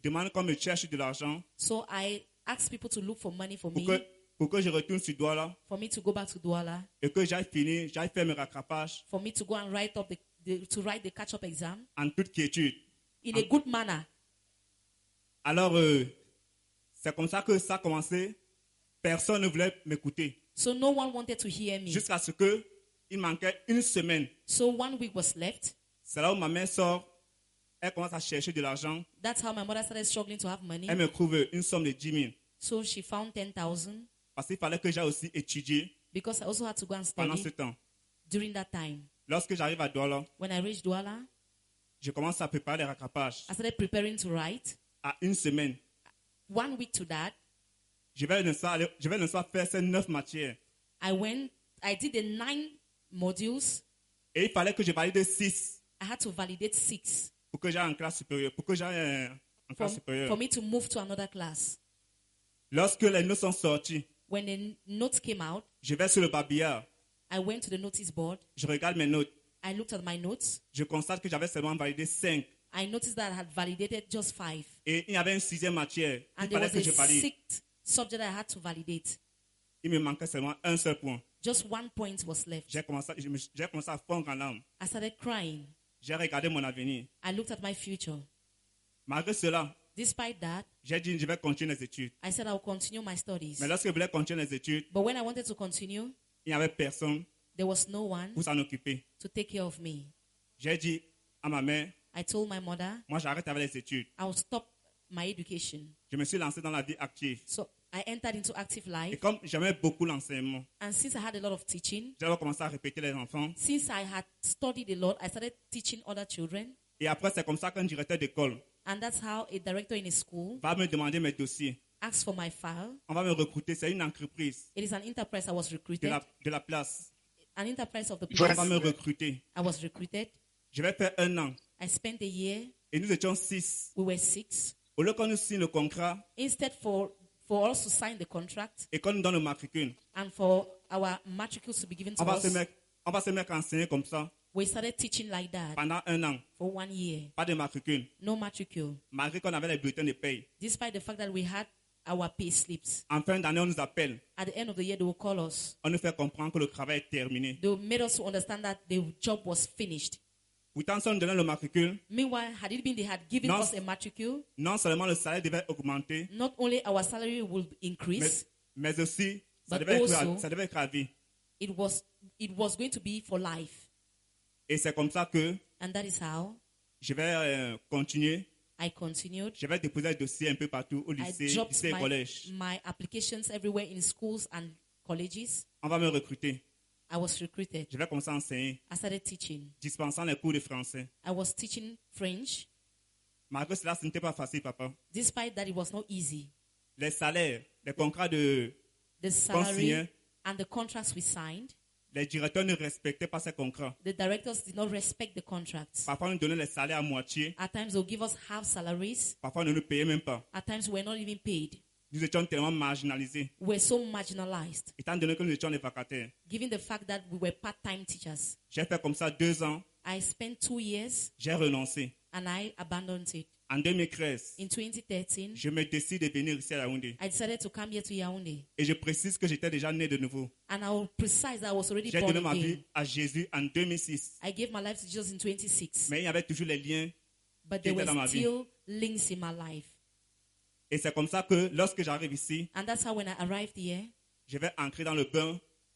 [SPEAKER 6] demande qu'on me cherche de l'argent
[SPEAKER 3] So I asked people to look for money for
[SPEAKER 6] pour que je retourne sur Douala
[SPEAKER 3] for me to go back to Douala,
[SPEAKER 6] et que j'aille faire mes rattrapages
[SPEAKER 3] for me to go and write up to write the catch-up exam
[SPEAKER 6] en toute quiétude.
[SPEAKER 3] in a good manner.
[SPEAKER 6] Alors, c'est comme ça que ça a commencé. Personne ne voulait m'écouter.
[SPEAKER 3] So no one wanted to hear me.
[SPEAKER 6] Jusqu'à ce qu'il manquait une semaine.
[SPEAKER 3] So 1 week was left.
[SPEAKER 6] C'est là où ma mère sort. Elle commence à chercher de l'argent.
[SPEAKER 3] That's how my mother started struggling to have money.
[SPEAKER 6] Elle me trouve une somme de 10 000.
[SPEAKER 3] So she found 10,000
[SPEAKER 6] Parce qu'il fallait que j'aille aussi étudier
[SPEAKER 3] because I also had to go and
[SPEAKER 6] pendant ce
[SPEAKER 3] study
[SPEAKER 6] temps.
[SPEAKER 3] during that time.
[SPEAKER 6] Lorsque j'arrive à Douala,
[SPEAKER 3] When I reached Douala,
[SPEAKER 6] je commence à préparer les rattrapages.
[SPEAKER 3] I started preparing to write.
[SPEAKER 6] À une semaine,
[SPEAKER 3] 1 week to that,
[SPEAKER 6] je vais ne pas faire ces 9 matières.
[SPEAKER 3] I did the 9 modules.
[SPEAKER 6] Et il fallait que je valide 6
[SPEAKER 3] I had to validate 6
[SPEAKER 6] pour que j'aille en classe supérieure.
[SPEAKER 3] for me to move to another class.
[SPEAKER 6] Lorsque les notes sont sorties,
[SPEAKER 3] When the notes came out,
[SPEAKER 6] je vais sur le babillard.
[SPEAKER 3] I went to the notice board.
[SPEAKER 6] Je regarde mes notes.
[SPEAKER 3] I looked at my notes.
[SPEAKER 6] Je constate que j'avais seulement validé 5.
[SPEAKER 3] I noticed that I had validated just 5.
[SPEAKER 6] Et il y avait une 6e matière.
[SPEAKER 3] And
[SPEAKER 6] Il
[SPEAKER 3] there
[SPEAKER 6] fallait
[SPEAKER 3] was
[SPEAKER 6] que je
[SPEAKER 3] a
[SPEAKER 6] valide.
[SPEAKER 3] 6th subject I had to validate.
[SPEAKER 6] Il me manquait seulement un seul point.
[SPEAKER 3] Just 1 point was left.
[SPEAKER 6] J'ai commencé à fondre en larmes.
[SPEAKER 3] I started crying.
[SPEAKER 6] J'ai regardé mon avenir.
[SPEAKER 3] I looked at my future.
[SPEAKER 6] Malgré cela,
[SPEAKER 3] Despite that,
[SPEAKER 6] j'ai dit je vais continuer les études.
[SPEAKER 3] I said I'll continue my studies.
[SPEAKER 6] Mais lorsque je voulais continuer les études,
[SPEAKER 3] But when I wanted to continue,
[SPEAKER 6] il n'y avait personne
[SPEAKER 3] there was no one
[SPEAKER 6] pour s'en occuper.
[SPEAKER 3] to take care of me.
[SPEAKER 6] J'ai dit à ma mère,
[SPEAKER 3] I told my mother
[SPEAKER 6] moi j'arrête avec les études.
[SPEAKER 3] I'll stop my education.
[SPEAKER 6] Je me suis lancé dans la vie active.
[SPEAKER 3] So I entered into active
[SPEAKER 6] Et
[SPEAKER 3] life.
[SPEAKER 6] comme j'aimais beaucoup l'enseignement,
[SPEAKER 3] And since I had a lot of teaching,
[SPEAKER 6] j'avais commencé à répéter les enfants.
[SPEAKER 3] since I had studied a lot, I started teaching other children.
[SPEAKER 6] Et après, c'est comme ça qu'un directeur d'école
[SPEAKER 3] And that's how a director in a school
[SPEAKER 6] va me demander mes dossiers.
[SPEAKER 3] asked for my file.
[SPEAKER 6] On va me recruter. C'est une entreprise
[SPEAKER 3] It is an enterprise I was
[SPEAKER 6] de
[SPEAKER 3] recruited.
[SPEAKER 6] la place.
[SPEAKER 3] An enterprise of the
[SPEAKER 6] On
[SPEAKER 3] place.
[SPEAKER 6] va me recruter.
[SPEAKER 3] I was recruited.
[SPEAKER 6] Je vais faire 1 an.
[SPEAKER 3] I spent a year.
[SPEAKER 6] Et nous étions 6.
[SPEAKER 3] We were 6.
[SPEAKER 6] Au lieu qu'on nous signe le contrat
[SPEAKER 3] Instead for us to sign the contract
[SPEAKER 6] et qu'on nous donne le matricule,
[SPEAKER 3] and for our matricule to be given to
[SPEAKER 6] on va se
[SPEAKER 3] us,
[SPEAKER 6] mettre à enseigner comme ça
[SPEAKER 3] we started teaching like that
[SPEAKER 6] pendant 1 an.
[SPEAKER 3] for 1 year.
[SPEAKER 6] Pas de matricule.
[SPEAKER 3] No matricule.
[SPEAKER 6] Malgré qu'on avait les bulletins de paye.
[SPEAKER 3] Despite the fact that we had our pay slips.
[SPEAKER 6] En fin d'année, on nous appelle.
[SPEAKER 3] At the end of the year, they will call us.
[SPEAKER 6] On nous fait comprendre que le travail est terminé.
[SPEAKER 3] They made us to understand that the job was finished.
[SPEAKER 6] Pourtant, si on nous donnait le matricule,
[SPEAKER 3] Meanwhile, had it been they had given
[SPEAKER 6] Non.
[SPEAKER 3] us a matricule,
[SPEAKER 6] non seulement le salaire devait augmenter,
[SPEAKER 3] not only our salary would increase,
[SPEAKER 6] mais aussi, ça
[SPEAKER 3] But
[SPEAKER 6] devait
[SPEAKER 3] also-
[SPEAKER 6] être à vie.
[SPEAKER 3] it was going to be for life.
[SPEAKER 6] Et c'est comme ça que
[SPEAKER 3] And that is how
[SPEAKER 6] je vais continuer.
[SPEAKER 3] I continued.
[SPEAKER 6] Je vais déposer les dossiers un peu partout au
[SPEAKER 3] I
[SPEAKER 6] lycée,
[SPEAKER 3] dropped
[SPEAKER 6] lycée et collège.
[SPEAKER 3] my applications everywhere in schools and colleges.
[SPEAKER 6] On va me recruter.
[SPEAKER 3] I was recruited.
[SPEAKER 6] Je vais commencer à enseigner,
[SPEAKER 3] I started teaching.
[SPEAKER 6] dispensant les cours de français.
[SPEAKER 3] I was teaching French.
[SPEAKER 6] Malgré cela, ce n'était pas facile, papa.
[SPEAKER 3] Despite that, it was not easy.
[SPEAKER 6] Les salaires, les contrats de...
[SPEAKER 3] The
[SPEAKER 6] signait.
[SPEAKER 3] salary and the contracts we signed,
[SPEAKER 6] Les directeurs ne respectaient pas ces contrats.
[SPEAKER 3] the directors did not respect the contracts.
[SPEAKER 6] Parfois, on nous donnait les salaires à moitié.
[SPEAKER 3] At times, they'll give us half salaries.
[SPEAKER 6] Parfois, on ne nous payait même pas.
[SPEAKER 3] At times, we're not even paid.
[SPEAKER 6] Nous étions tellement marginalisés.
[SPEAKER 3] We're so marginalized,
[SPEAKER 6] Étant donné que nous étions des vacataires.
[SPEAKER 3] given the fact that we were part-time teachers.
[SPEAKER 6] J'ai fait comme ça 2 ans.
[SPEAKER 3] I spent 2 years
[SPEAKER 6] J'ai renoncé.
[SPEAKER 3] and I abandoned it.
[SPEAKER 6] En 2013,
[SPEAKER 3] In 2013,
[SPEAKER 6] je me décide de venir ici à Yaoundé.
[SPEAKER 3] I decided to come here to Yaoundé.
[SPEAKER 6] Et je précise que j'étais déjà né de nouveau.
[SPEAKER 3] And I will precise that I was already
[SPEAKER 6] J'ai
[SPEAKER 3] born
[SPEAKER 6] donné ma
[SPEAKER 3] again.
[SPEAKER 6] vie à Jésus en 2006.
[SPEAKER 3] I gave my life to Jesus in 26.
[SPEAKER 6] Mais il y avait toujours les liens.
[SPEAKER 3] But
[SPEAKER 6] qui
[SPEAKER 3] there
[SPEAKER 6] étaient dans ma
[SPEAKER 3] were
[SPEAKER 6] vie.
[SPEAKER 3] still links in my life.
[SPEAKER 6] Et c'est comme ça que lorsque j'arrive ici,
[SPEAKER 3] And that's how when I arrived here,
[SPEAKER 6] je vais entrer dans le bain.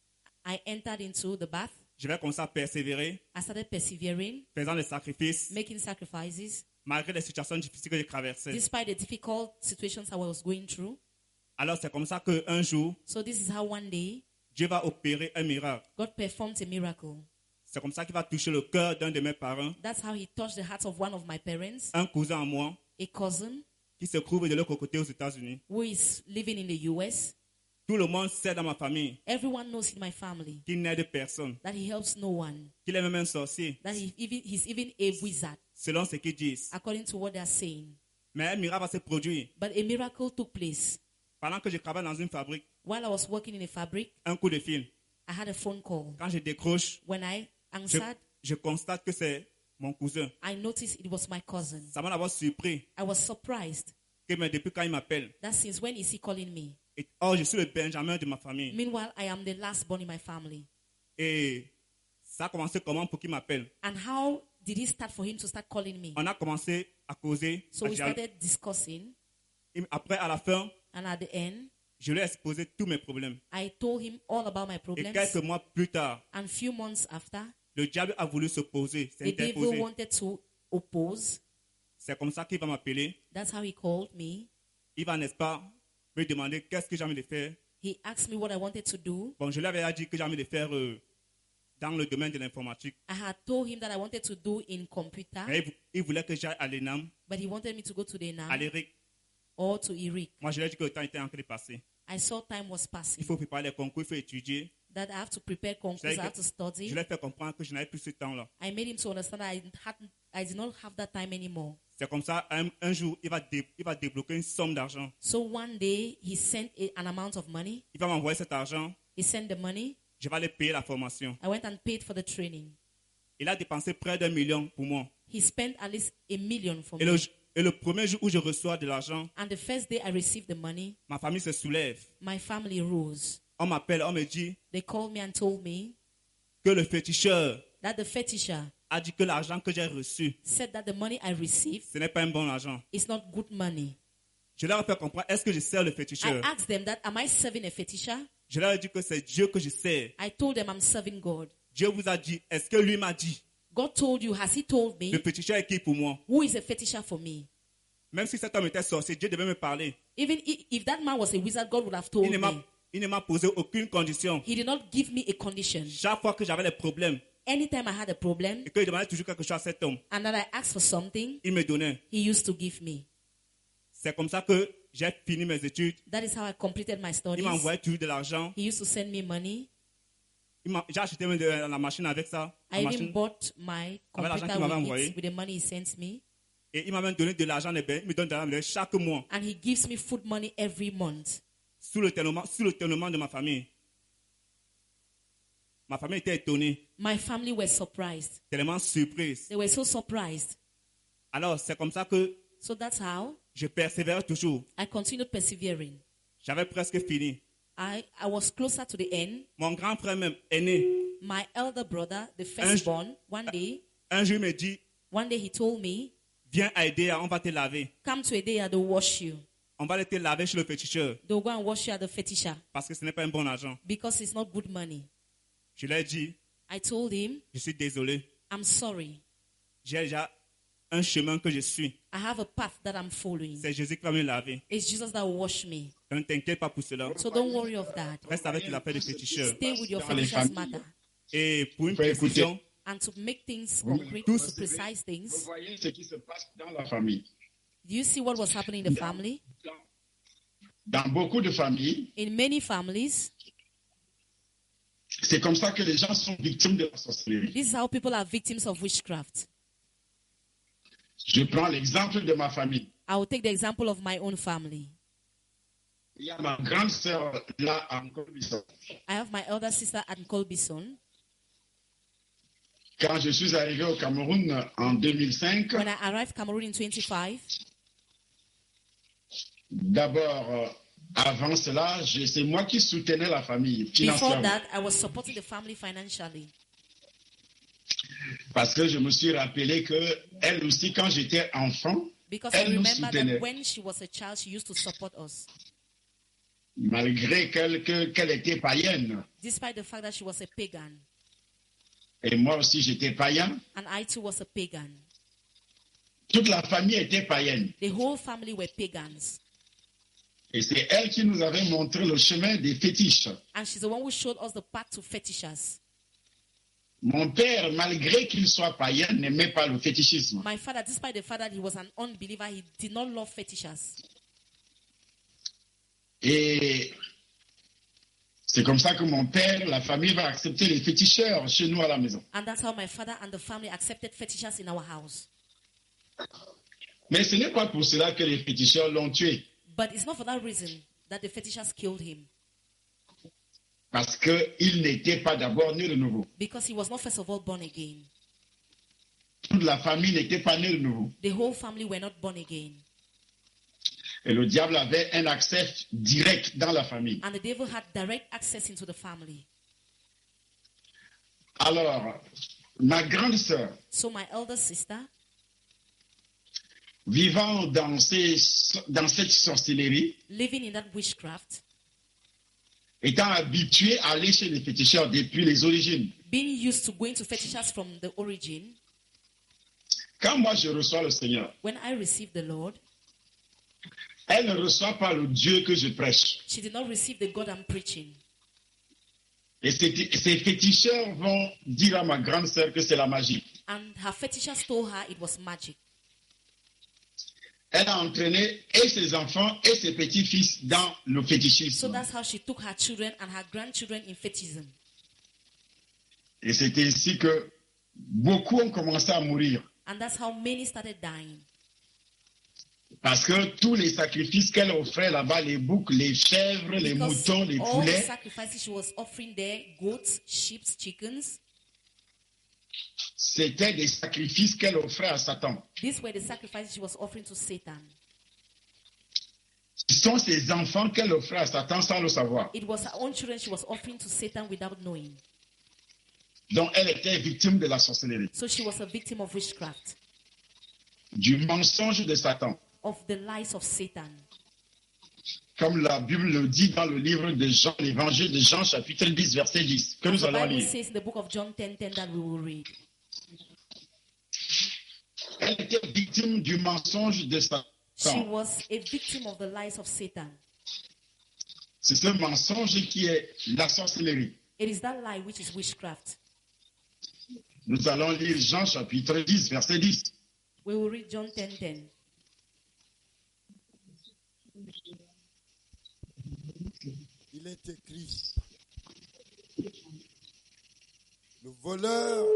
[SPEAKER 3] I entered into the bath.
[SPEAKER 6] Je vais commencer à persévérer,
[SPEAKER 3] I started persevering,
[SPEAKER 6] faisant des sacrifices,
[SPEAKER 3] making sacrifices,
[SPEAKER 6] malgré les situations difficiles que je traversais.
[SPEAKER 3] despite the difficult situations I was going through.
[SPEAKER 6] Alors c'est comme ça qu'un jour,
[SPEAKER 3] So this is how one day
[SPEAKER 6] Dieu va opérer un miracle.
[SPEAKER 3] God performed a miracle.
[SPEAKER 6] C'est comme ça qu'il va toucher le cœur d'un de mes parents,
[SPEAKER 3] That's how he touched the heart of one of my parents,
[SPEAKER 6] un cousin à moi,
[SPEAKER 3] a cousin
[SPEAKER 6] qui se trouve de l'autre côté aux États-Unis.
[SPEAKER 3] who is living in the US.
[SPEAKER 6] Tout le monde sait dans ma famille
[SPEAKER 3] Everyone knows in my family
[SPEAKER 6] qu'il n'aide personne,
[SPEAKER 3] that he helps no one,
[SPEAKER 6] qu'il est même un sorcier,
[SPEAKER 3] that he's even a wizard,
[SPEAKER 6] selon ce qu'ils disent.
[SPEAKER 3] according to what they're saying.
[SPEAKER 6] Mais un miracle va se produire.
[SPEAKER 3] But a miracle took place.
[SPEAKER 6] Pendant que je travaille dans une fabrique,
[SPEAKER 3] While I was working in a fabric,
[SPEAKER 6] un coup de fil.
[SPEAKER 3] I had a phone call.
[SPEAKER 6] Quand je décroche,
[SPEAKER 3] When I
[SPEAKER 6] je,
[SPEAKER 3] answered,
[SPEAKER 6] je constate que c'est mon cousin.
[SPEAKER 3] I noticed it was my cousin.
[SPEAKER 6] Ça m'a d'abord surpris
[SPEAKER 3] I was surprised
[SPEAKER 6] que mais depuis quand il m'appelle.
[SPEAKER 3] that since when is he calling me?
[SPEAKER 6] Je suis le Benjamin de ma famille.
[SPEAKER 3] Meanwhile, I am the last born in my family.
[SPEAKER 6] Et ça a commencé comment pour qu'il m'appelle?
[SPEAKER 3] And how did he start for him to start calling me?
[SPEAKER 6] On a commencé à causer.
[SPEAKER 3] So we started discussing,
[SPEAKER 6] Après, à la fin,
[SPEAKER 3] and at the end,
[SPEAKER 6] je lui ai exposé tous mes problèmes.
[SPEAKER 3] I told him all about my
[SPEAKER 6] Et
[SPEAKER 3] problems.
[SPEAKER 6] quelques mois plus tard,
[SPEAKER 3] And few months after,
[SPEAKER 6] le diable a voulu s'opposer,
[SPEAKER 3] the devil
[SPEAKER 6] s'interposer.
[SPEAKER 3] wanted to oppose.
[SPEAKER 6] C'est comme ça qu'il va m'appeler.
[SPEAKER 3] That's how he called me.
[SPEAKER 6] Il va, n'est-ce pas, me demander qu'est-ce que j'ai envie de faire.
[SPEAKER 3] He asked me what I wanted to do.
[SPEAKER 6] Bon, je lui avais dit que j'ai envie de faire dans le domaine de l'informatique.
[SPEAKER 3] I had told him that I wanted to do in computer,
[SPEAKER 6] Mais il voulait que j'aille à l'ENAM,
[SPEAKER 3] but he wanted me to go to the
[SPEAKER 6] à
[SPEAKER 3] NAM
[SPEAKER 6] l'ERIC.
[SPEAKER 3] or to ERIC.
[SPEAKER 6] Moi, je lui ai dit que le temps était en train de passer.
[SPEAKER 3] I saw time was
[SPEAKER 6] Il
[SPEAKER 3] passing,
[SPEAKER 6] faut préparer les concours, il faut étudier.
[SPEAKER 3] that I have to prepare concours, I have to
[SPEAKER 6] Je
[SPEAKER 3] study.
[SPEAKER 6] lui ai fait comprendre que je n'avais plus ce temps-là.
[SPEAKER 3] I made him to understand that I did not have that time anymore.
[SPEAKER 6] C'est comme ça, un jour, il va débloquer une somme d'argent.
[SPEAKER 3] So one day he sent an amount of money.
[SPEAKER 6] Il va m'envoyer cet argent.
[SPEAKER 3] He sent the money.
[SPEAKER 6] Je vais aller payer la formation.
[SPEAKER 3] I went and paid for the training.
[SPEAKER 6] Il a dépensé près d'1 million pour moi.
[SPEAKER 3] He spent at least $1 million for
[SPEAKER 6] Et
[SPEAKER 3] me.
[SPEAKER 6] le premier jour où je reçois de l'argent,
[SPEAKER 3] And the first day I received the money,
[SPEAKER 6] ma famille se soulève.
[SPEAKER 3] my family rose.
[SPEAKER 6] On m'appelle, on me dit
[SPEAKER 3] They called me and told me
[SPEAKER 6] que le féticheur
[SPEAKER 3] that the fetisher
[SPEAKER 6] a dit que l'argent que j'ai reçu,
[SPEAKER 3] said that the money I received
[SPEAKER 6] ce n'est pas un bon argent.
[SPEAKER 3] is not good money.
[SPEAKER 6] Je leur ai fait comprendre, est-ce que je sers le
[SPEAKER 3] I
[SPEAKER 6] féticheur?
[SPEAKER 3] asked them that, am I serving a fetisher?
[SPEAKER 6] Je leur ai dit que c'est Dieu que je sers.
[SPEAKER 3] I told them I'm serving God.
[SPEAKER 6] Dieu vous a dit, est-ce que lui m'a dit?
[SPEAKER 3] God told you, has he told
[SPEAKER 6] Le
[SPEAKER 3] me?
[SPEAKER 6] féticheur est qui pour moi?
[SPEAKER 3] Who is a fetisher for me?
[SPEAKER 6] Même si cet homme était sorcier, Dieu devait me parler.
[SPEAKER 3] Even if that man was a wizard, God would have told me.
[SPEAKER 6] Il ne m'a posé aucune condition.
[SPEAKER 3] He did not give me a condition.
[SPEAKER 6] Chaque fois que j'avais des problèmes
[SPEAKER 3] Anytime I had a problem
[SPEAKER 6] et qu'il demandait toujours quelque chose à cet homme,
[SPEAKER 3] and that I asked for something,
[SPEAKER 6] il me donnait.
[SPEAKER 3] he used to give me.
[SPEAKER 6] C'est comme ça que j'ai fini mes études.
[SPEAKER 3] That is how I completed my
[SPEAKER 6] Il
[SPEAKER 3] studies.
[SPEAKER 6] m'envoyait toujours de l'argent.
[SPEAKER 3] He used to send me money.
[SPEAKER 6] J'ai acheté même la machine avec ça.
[SPEAKER 3] I
[SPEAKER 6] La
[SPEAKER 3] even
[SPEAKER 6] machine.
[SPEAKER 3] bought my
[SPEAKER 6] Avec l'argent
[SPEAKER 3] computer
[SPEAKER 6] qu'il m'avait
[SPEAKER 3] with
[SPEAKER 6] envoyé.
[SPEAKER 3] it, with the money he sent me.
[SPEAKER 6] Et il m'a même donné de l'argent. Il me donne de l'argent chaque mois.
[SPEAKER 3] And he gives me food money every month.
[SPEAKER 6] Sous le témoin de ma famille. Ma famille était étonnée,
[SPEAKER 3] My family were surprised.
[SPEAKER 6] tellement surprise.
[SPEAKER 3] They were so surprised.
[SPEAKER 6] Alors, c'est comme ça que
[SPEAKER 3] So that's how
[SPEAKER 6] je persévère toujours.
[SPEAKER 3] I continued persevering.
[SPEAKER 6] J'avais presque fini.
[SPEAKER 3] I was closer to the end.
[SPEAKER 6] Mon grand frère même est né.
[SPEAKER 3] My elder brother, the firstborn, one day
[SPEAKER 6] Un jour, il me dit,
[SPEAKER 3] he told me,
[SPEAKER 6] viens à Edea, on va te laver.
[SPEAKER 3] come to Edea, they'll wash you.
[SPEAKER 6] On va aller te laver chez le féticheur.
[SPEAKER 3] They'll go and wash you at the fetisher
[SPEAKER 6] Parce que ce n'est pas un bon argent.
[SPEAKER 3] because it's not good money.
[SPEAKER 6] Je lui ai dit,
[SPEAKER 3] I told him,
[SPEAKER 6] je suis désolé.
[SPEAKER 3] I'm sorry.
[SPEAKER 6] J'ai déjà un chemin que je suis.
[SPEAKER 3] I have a path that I'm following.
[SPEAKER 6] C'est Jésus qui va me laver.
[SPEAKER 3] It's Jesus that will wash me.
[SPEAKER 6] Ne t'inquiète pas pour cela.
[SPEAKER 3] So don't worry of that.
[SPEAKER 6] Reste avec l'affaire de féticheur.
[SPEAKER 3] Stay with your
[SPEAKER 5] Dans les
[SPEAKER 3] fetishers
[SPEAKER 5] familles.
[SPEAKER 3] matter.
[SPEAKER 6] Et pour une
[SPEAKER 5] Faut écouter.
[SPEAKER 6] précision,
[SPEAKER 3] And to make things
[SPEAKER 5] Vous
[SPEAKER 3] concrete,
[SPEAKER 6] tous-
[SPEAKER 3] to precise
[SPEAKER 5] Vous
[SPEAKER 3] things,
[SPEAKER 5] voyez ce qui se passe dans la famille.
[SPEAKER 3] do you see what was happening in the family?
[SPEAKER 5] Dans beaucoup de familles,
[SPEAKER 3] In many families,
[SPEAKER 5] c'est comme ça que les gens sont victimes de la sorcellerie.
[SPEAKER 3] this is how people are victims of witchcraft.
[SPEAKER 5] Je prends l'exemple de ma famille.
[SPEAKER 3] I will take the example of my own family.
[SPEAKER 5] Il y a ma grande sœur là en Colbison.
[SPEAKER 3] I have my elder sister at Colbison.
[SPEAKER 5] Quand je suis arrivé au Cameroun en 2005,
[SPEAKER 3] When I arrived Cameroon in 25,
[SPEAKER 5] d'abord, avant cela, c'est moi qui soutenais la famille
[SPEAKER 3] before
[SPEAKER 5] financièrement.
[SPEAKER 3] that, I was supporting the family financially.
[SPEAKER 5] Parce que je me suis rappelé que elle aussi, quand j'étais enfant,
[SPEAKER 3] Because I
[SPEAKER 5] elle nous
[SPEAKER 3] remember
[SPEAKER 5] soutenait.
[SPEAKER 3] that when she was a child, she used to support us.
[SPEAKER 5] Malgré qu'elle était païenne.
[SPEAKER 3] Despite the fact that she was a pagan.
[SPEAKER 5] Et moi aussi, j'étais païen.
[SPEAKER 3] And I too was a pagan.
[SPEAKER 5] Toute la famille était païenne.
[SPEAKER 3] The whole family were pagans.
[SPEAKER 5] Et c'est elle qui nous avait montré le chemin des fétiches.
[SPEAKER 3] And she's the one who showed us the path to fetishes.
[SPEAKER 5] Mon père, malgré qu'il soit païen, n'aimait pas le fétichisme.
[SPEAKER 3] My father, despite the fact that he was an unbeliever, he did not love fetishes.
[SPEAKER 5] Et c'est comme ça que mon père, la famille va accepter les féticheurs chez nous à la maison.
[SPEAKER 3] And that's how my father and the family accepted fetishes in our house.
[SPEAKER 5] Mais ce n'est pas pour cela que les féticheurs l'ont tué.
[SPEAKER 3] But it's not for that reason that the fetishes killed him.
[SPEAKER 5] Parce qu'il n'était pas d'abord né de nouveau.
[SPEAKER 3] Because he was not first of all born again.
[SPEAKER 5] toute la famille n'était pas née de nouveau.
[SPEAKER 3] The whole family were not born again.
[SPEAKER 5] Et le diable avait un accès direct dans la famille.
[SPEAKER 3] And the devil had direct access into the family.
[SPEAKER 5] Alors, ma grande sœur,
[SPEAKER 3] So my elder sister,
[SPEAKER 5] vivant dans cette sorcellerie,
[SPEAKER 3] living in that witchcraft,
[SPEAKER 5] étant habituée à aller chez les féticheurs depuis les origines,
[SPEAKER 3] being used to going to fetishes from the origin,
[SPEAKER 5] quand moi je reçois le Seigneur,
[SPEAKER 3] when I received the Lord,
[SPEAKER 5] elle ne reçoit pas le Dieu que je prêche.
[SPEAKER 3] she did not receive the God I'm preaching.
[SPEAKER 5] Et ces féticheurs vont dire à ma grande sœur que c'est la magie.
[SPEAKER 3] And her fetishers told her it was magic.
[SPEAKER 5] Elle a entraîné et ses enfants et ses petits-fils dans le
[SPEAKER 3] So
[SPEAKER 5] fétichisme.
[SPEAKER 3] that's how she took her children and her grandchildren in fetishism.
[SPEAKER 5] Et c'est ainsi que beaucoup ont commencé à mourir.
[SPEAKER 3] And that's how many started dying.
[SPEAKER 5] Parce que tous les sacrifices qu'elle offrait là-bas, les boucs, les chèvres, les
[SPEAKER 3] Because
[SPEAKER 5] moutons, les
[SPEAKER 3] all the
[SPEAKER 5] poulets,
[SPEAKER 3] sacrifices she was offering there, goats, sheep, chickens,
[SPEAKER 5] c'était des sacrifices qu'elle offrait à Satan.
[SPEAKER 3] these were the sacrifices she was offering to Satan.
[SPEAKER 5] Ce sont ses enfants qu'elle offrait à Satan sans le savoir.
[SPEAKER 3] It was her own children she was offering to Satan without knowing.
[SPEAKER 5] Donc elle était victime de la sorcellerie,
[SPEAKER 3] So she was a victim of witchcraft,
[SPEAKER 5] du mensonge de Satan.
[SPEAKER 3] of the lies of Satan.
[SPEAKER 5] Comme la Bible le dit dans le livre de Jean, l'évangile de Jean, chapitre 10, verset 10, que
[SPEAKER 3] As
[SPEAKER 5] nous
[SPEAKER 3] the
[SPEAKER 5] allons
[SPEAKER 3] Bible
[SPEAKER 5] lire.
[SPEAKER 3] says in the book of John 10:10 that we will read.
[SPEAKER 5] Elle était victime du mensonge de
[SPEAKER 3] She
[SPEAKER 5] Satan.
[SPEAKER 3] was a victim of the lies of Satan.
[SPEAKER 5] C'est ce mensonge qui est la sorcellerie.
[SPEAKER 3] It is that lie which is witchcraft.
[SPEAKER 5] Nous allons lire Jean, chapitre 10, verset 10.
[SPEAKER 3] We will read John 10:10.
[SPEAKER 7] Il est écrit, le voleur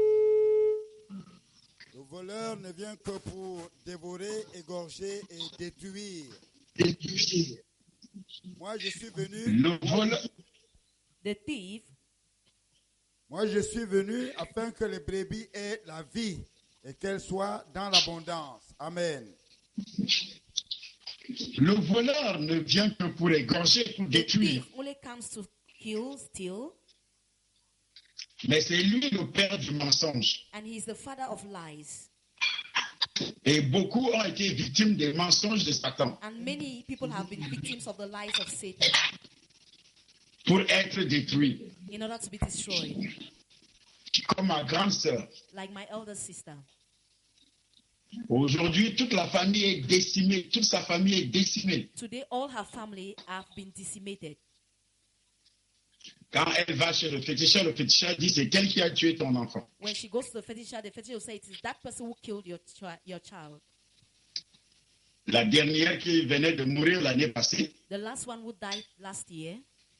[SPEAKER 7] ne vient que pour dévorer, égorger et détruire. Moi, je suis venu
[SPEAKER 5] Le voleur,
[SPEAKER 3] The thief
[SPEAKER 7] afin que les brebis aient la vie et qu'elles soient dans l'abondance. Amen.
[SPEAKER 5] le voleur ne vient que pour égorger, pour
[SPEAKER 3] The
[SPEAKER 5] détruire.
[SPEAKER 3] thief only comes to kill, steal,
[SPEAKER 5] Mais c'est lui le père du mensonge.
[SPEAKER 3] and he is the father of lies.
[SPEAKER 5] Et beaucoup ont été victimes des mensonges de Satan
[SPEAKER 3] And many people have been victims of the lies of Satan
[SPEAKER 5] pour être détruits.
[SPEAKER 3] in order to be destroyed.
[SPEAKER 5] Comme ma grande sœur.
[SPEAKER 3] Like my elder sister.
[SPEAKER 5] Aujourd'hui, toute la famille est décimée. Toute sa famille est décimée.
[SPEAKER 3] Today, all her family have been decimated.
[SPEAKER 5] Quand elle va chez le féticheur dit c'est elle qui a tué ton enfant.
[SPEAKER 3] When she goes to the fetisher will say it is that person who killed your child.
[SPEAKER 5] La dernière qui venait de mourir l'année passée,
[SPEAKER 3] The last one who died last year,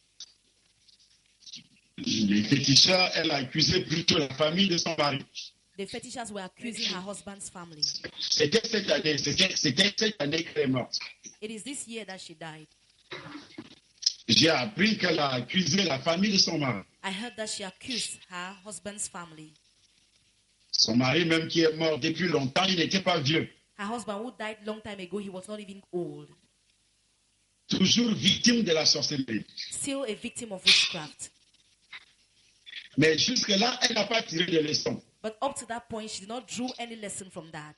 [SPEAKER 5] les féticheurs, elle a accusé plutôt la famille de son mari.
[SPEAKER 3] the fetishers were accusing her husband's family.
[SPEAKER 5] C'était cette année qu'elle est morte.
[SPEAKER 3] It is this year that she died.
[SPEAKER 5] J'ai appris qu'elle a accusé la famille de son mari.
[SPEAKER 3] I heard that she accused her husband's family.
[SPEAKER 5] Son mari même qui est mort depuis longtemps, il n'était pas vieux.
[SPEAKER 3] Her husband who died long time ago, he was not even old.
[SPEAKER 5] Toujours victime de la sorcellerie.
[SPEAKER 3] Still a victim of witchcraft.
[SPEAKER 5] Mais jusque-là, elle n'a pas tiré de leçons.
[SPEAKER 3] But up to that point, she did not draw any lesson from that.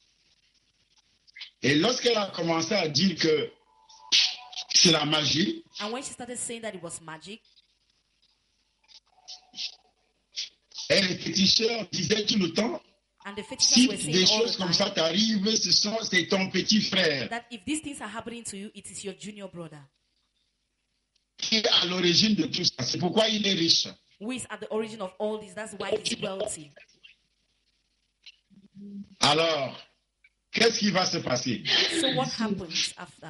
[SPEAKER 5] Et lorsqu'elle a commencé à dire que c'est la magie,
[SPEAKER 3] And when she started saying that it was magic,
[SPEAKER 5] et les féticheurs disaient tout le temps,
[SPEAKER 3] and the fetishers
[SPEAKER 5] si
[SPEAKER 3] were
[SPEAKER 5] des
[SPEAKER 3] saying all
[SPEAKER 5] choses
[SPEAKER 3] the
[SPEAKER 5] comme ça
[SPEAKER 3] time
[SPEAKER 5] t'arrivent, c'est ton petit frère
[SPEAKER 3] that if these things are happening to you, it is your junior brother
[SPEAKER 5] qui est à l'origine de tout ça. C'est pourquoi il est riche.
[SPEAKER 3] who is at the origin of all this. That's why he's wealthy.
[SPEAKER 5] Alors, qu'est-ce qui va se passer?
[SPEAKER 3] So what happens after?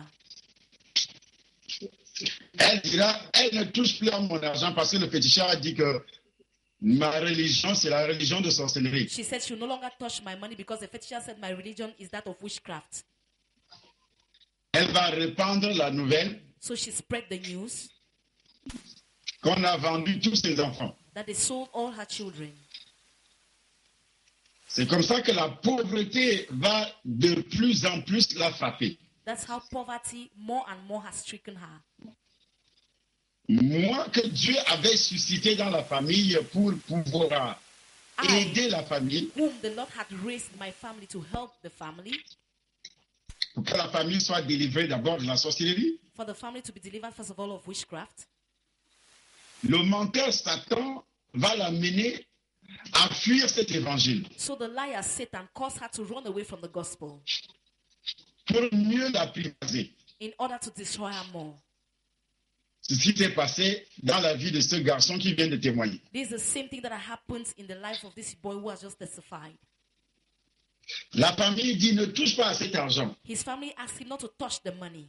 [SPEAKER 5] Elle dira, elle ne touche plus à mon argent parce que le féticheur a dit que ma religion, c'est la religion de sorcellerie.
[SPEAKER 3] She said she will no longer touch my money because the fetisher said my religion is that of witchcraft.
[SPEAKER 5] Elle va répandre la nouvelle
[SPEAKER 3] So she spread the news
[SPEAKER 5] qu'on a vendu tous ses enfants.
[SPEAKER 3] that they sold all her children.
[SPEAKER 5] C'est comme ça que la pauvreté va de plus en plus la frapper.
[SPEAKER 3] That's how poverty more and more has stricken her.
[SPEAKER 5] Moi que Dieu avait suscité dans la famille pour pouvoir aider la famille,
[SPEAKER 3] Whom the Lord had raised my family to help the family,
[SPEAKER 5] pour que la famille soit délivrée d'abord de la sorcellerie.
[SPEAKER 3] for the family to be delivered first of all of witchcraft.
[SPEAKER 5] Le menteur Satan va l'amener à fuir cet évangile
[SPEAKER 3] So the liar Satan caused her to run away from the gospel
[SPEAKER 5] pour mieux l'apprivoiser.
[SPEAKER 3] in order to destroy her more.
[SPEAKER 5] C'est ce qui s'est passé dans la vie de ce garçon qui vient de témoigner.
[SPEAKER 3] This is the same thing that happens in the life of this boy who has just testified.
[SPEAKER 5] La famille dit ne touche pas à cet argent.
[SPEAKER 3] His family asked him not to touch the money.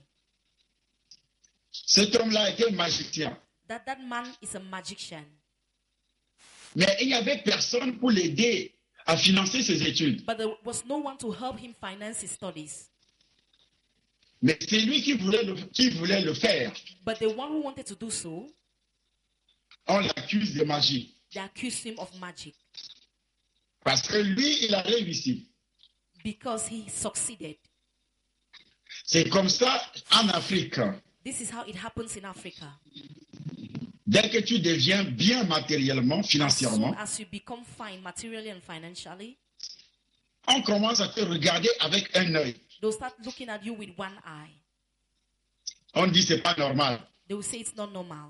[SPEAKER 5] Cet homme-là était magicien.
[SPEAKER 3] That man is a magician.
[SPEAKER 5] Mais il n'y avait personne pour l'aider à financer ses études.
[SPEAKER 3] But there was no one to help him finance his studies.
[SPEAKER 5] Mais c'est lui qui voulait le faire.
[SPEAKER 3] But the one who wanted to do so,
[SPEAKER 5] On l'accuse de magie.
[SPEAKER 3] they accused him of magic
[SPEAKER 5] Parce que lui, il a réussi.
[SPEAKER 3] because he succeeded.
[SPEAKER 5] C'est comme ça en Afrique.
[SPEAKER 3] This is how it happens in Africa.
[SPEAKER 5] Dès que tu deviens bien matériellement,
[SPEAKER 3] As soon
[SPEAKER 5] financièrement,
[SPEAKER 3] as you become fine materially and financially,
[SPEAKER 5] on commence à te regarder avec un œil.
[SPEAKER 3] they'll start looking at you with one eye.
[SPEAKER 5] On dit c'est pas normal.
[SPEAKER 3] They will say it's not normal.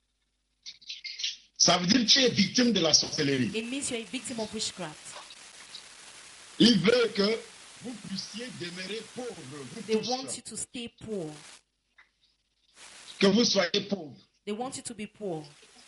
[SPEAKER 5] Ça veut dire que tu es victime de la sorcellerie.
[SPEAKER 3] It means you're a victim of witchcraft.
[SPEAKER 5] Il veut que vous puissiez demeurer pauvre, vous
[SPEAKER 3] They
[SPEAKER 5] tous,
[SPEAKER 3] want you to stay poor.
[SPEAKER 5] que vous soyez pauvre.
[SPEAKER 3] They want you to be poor.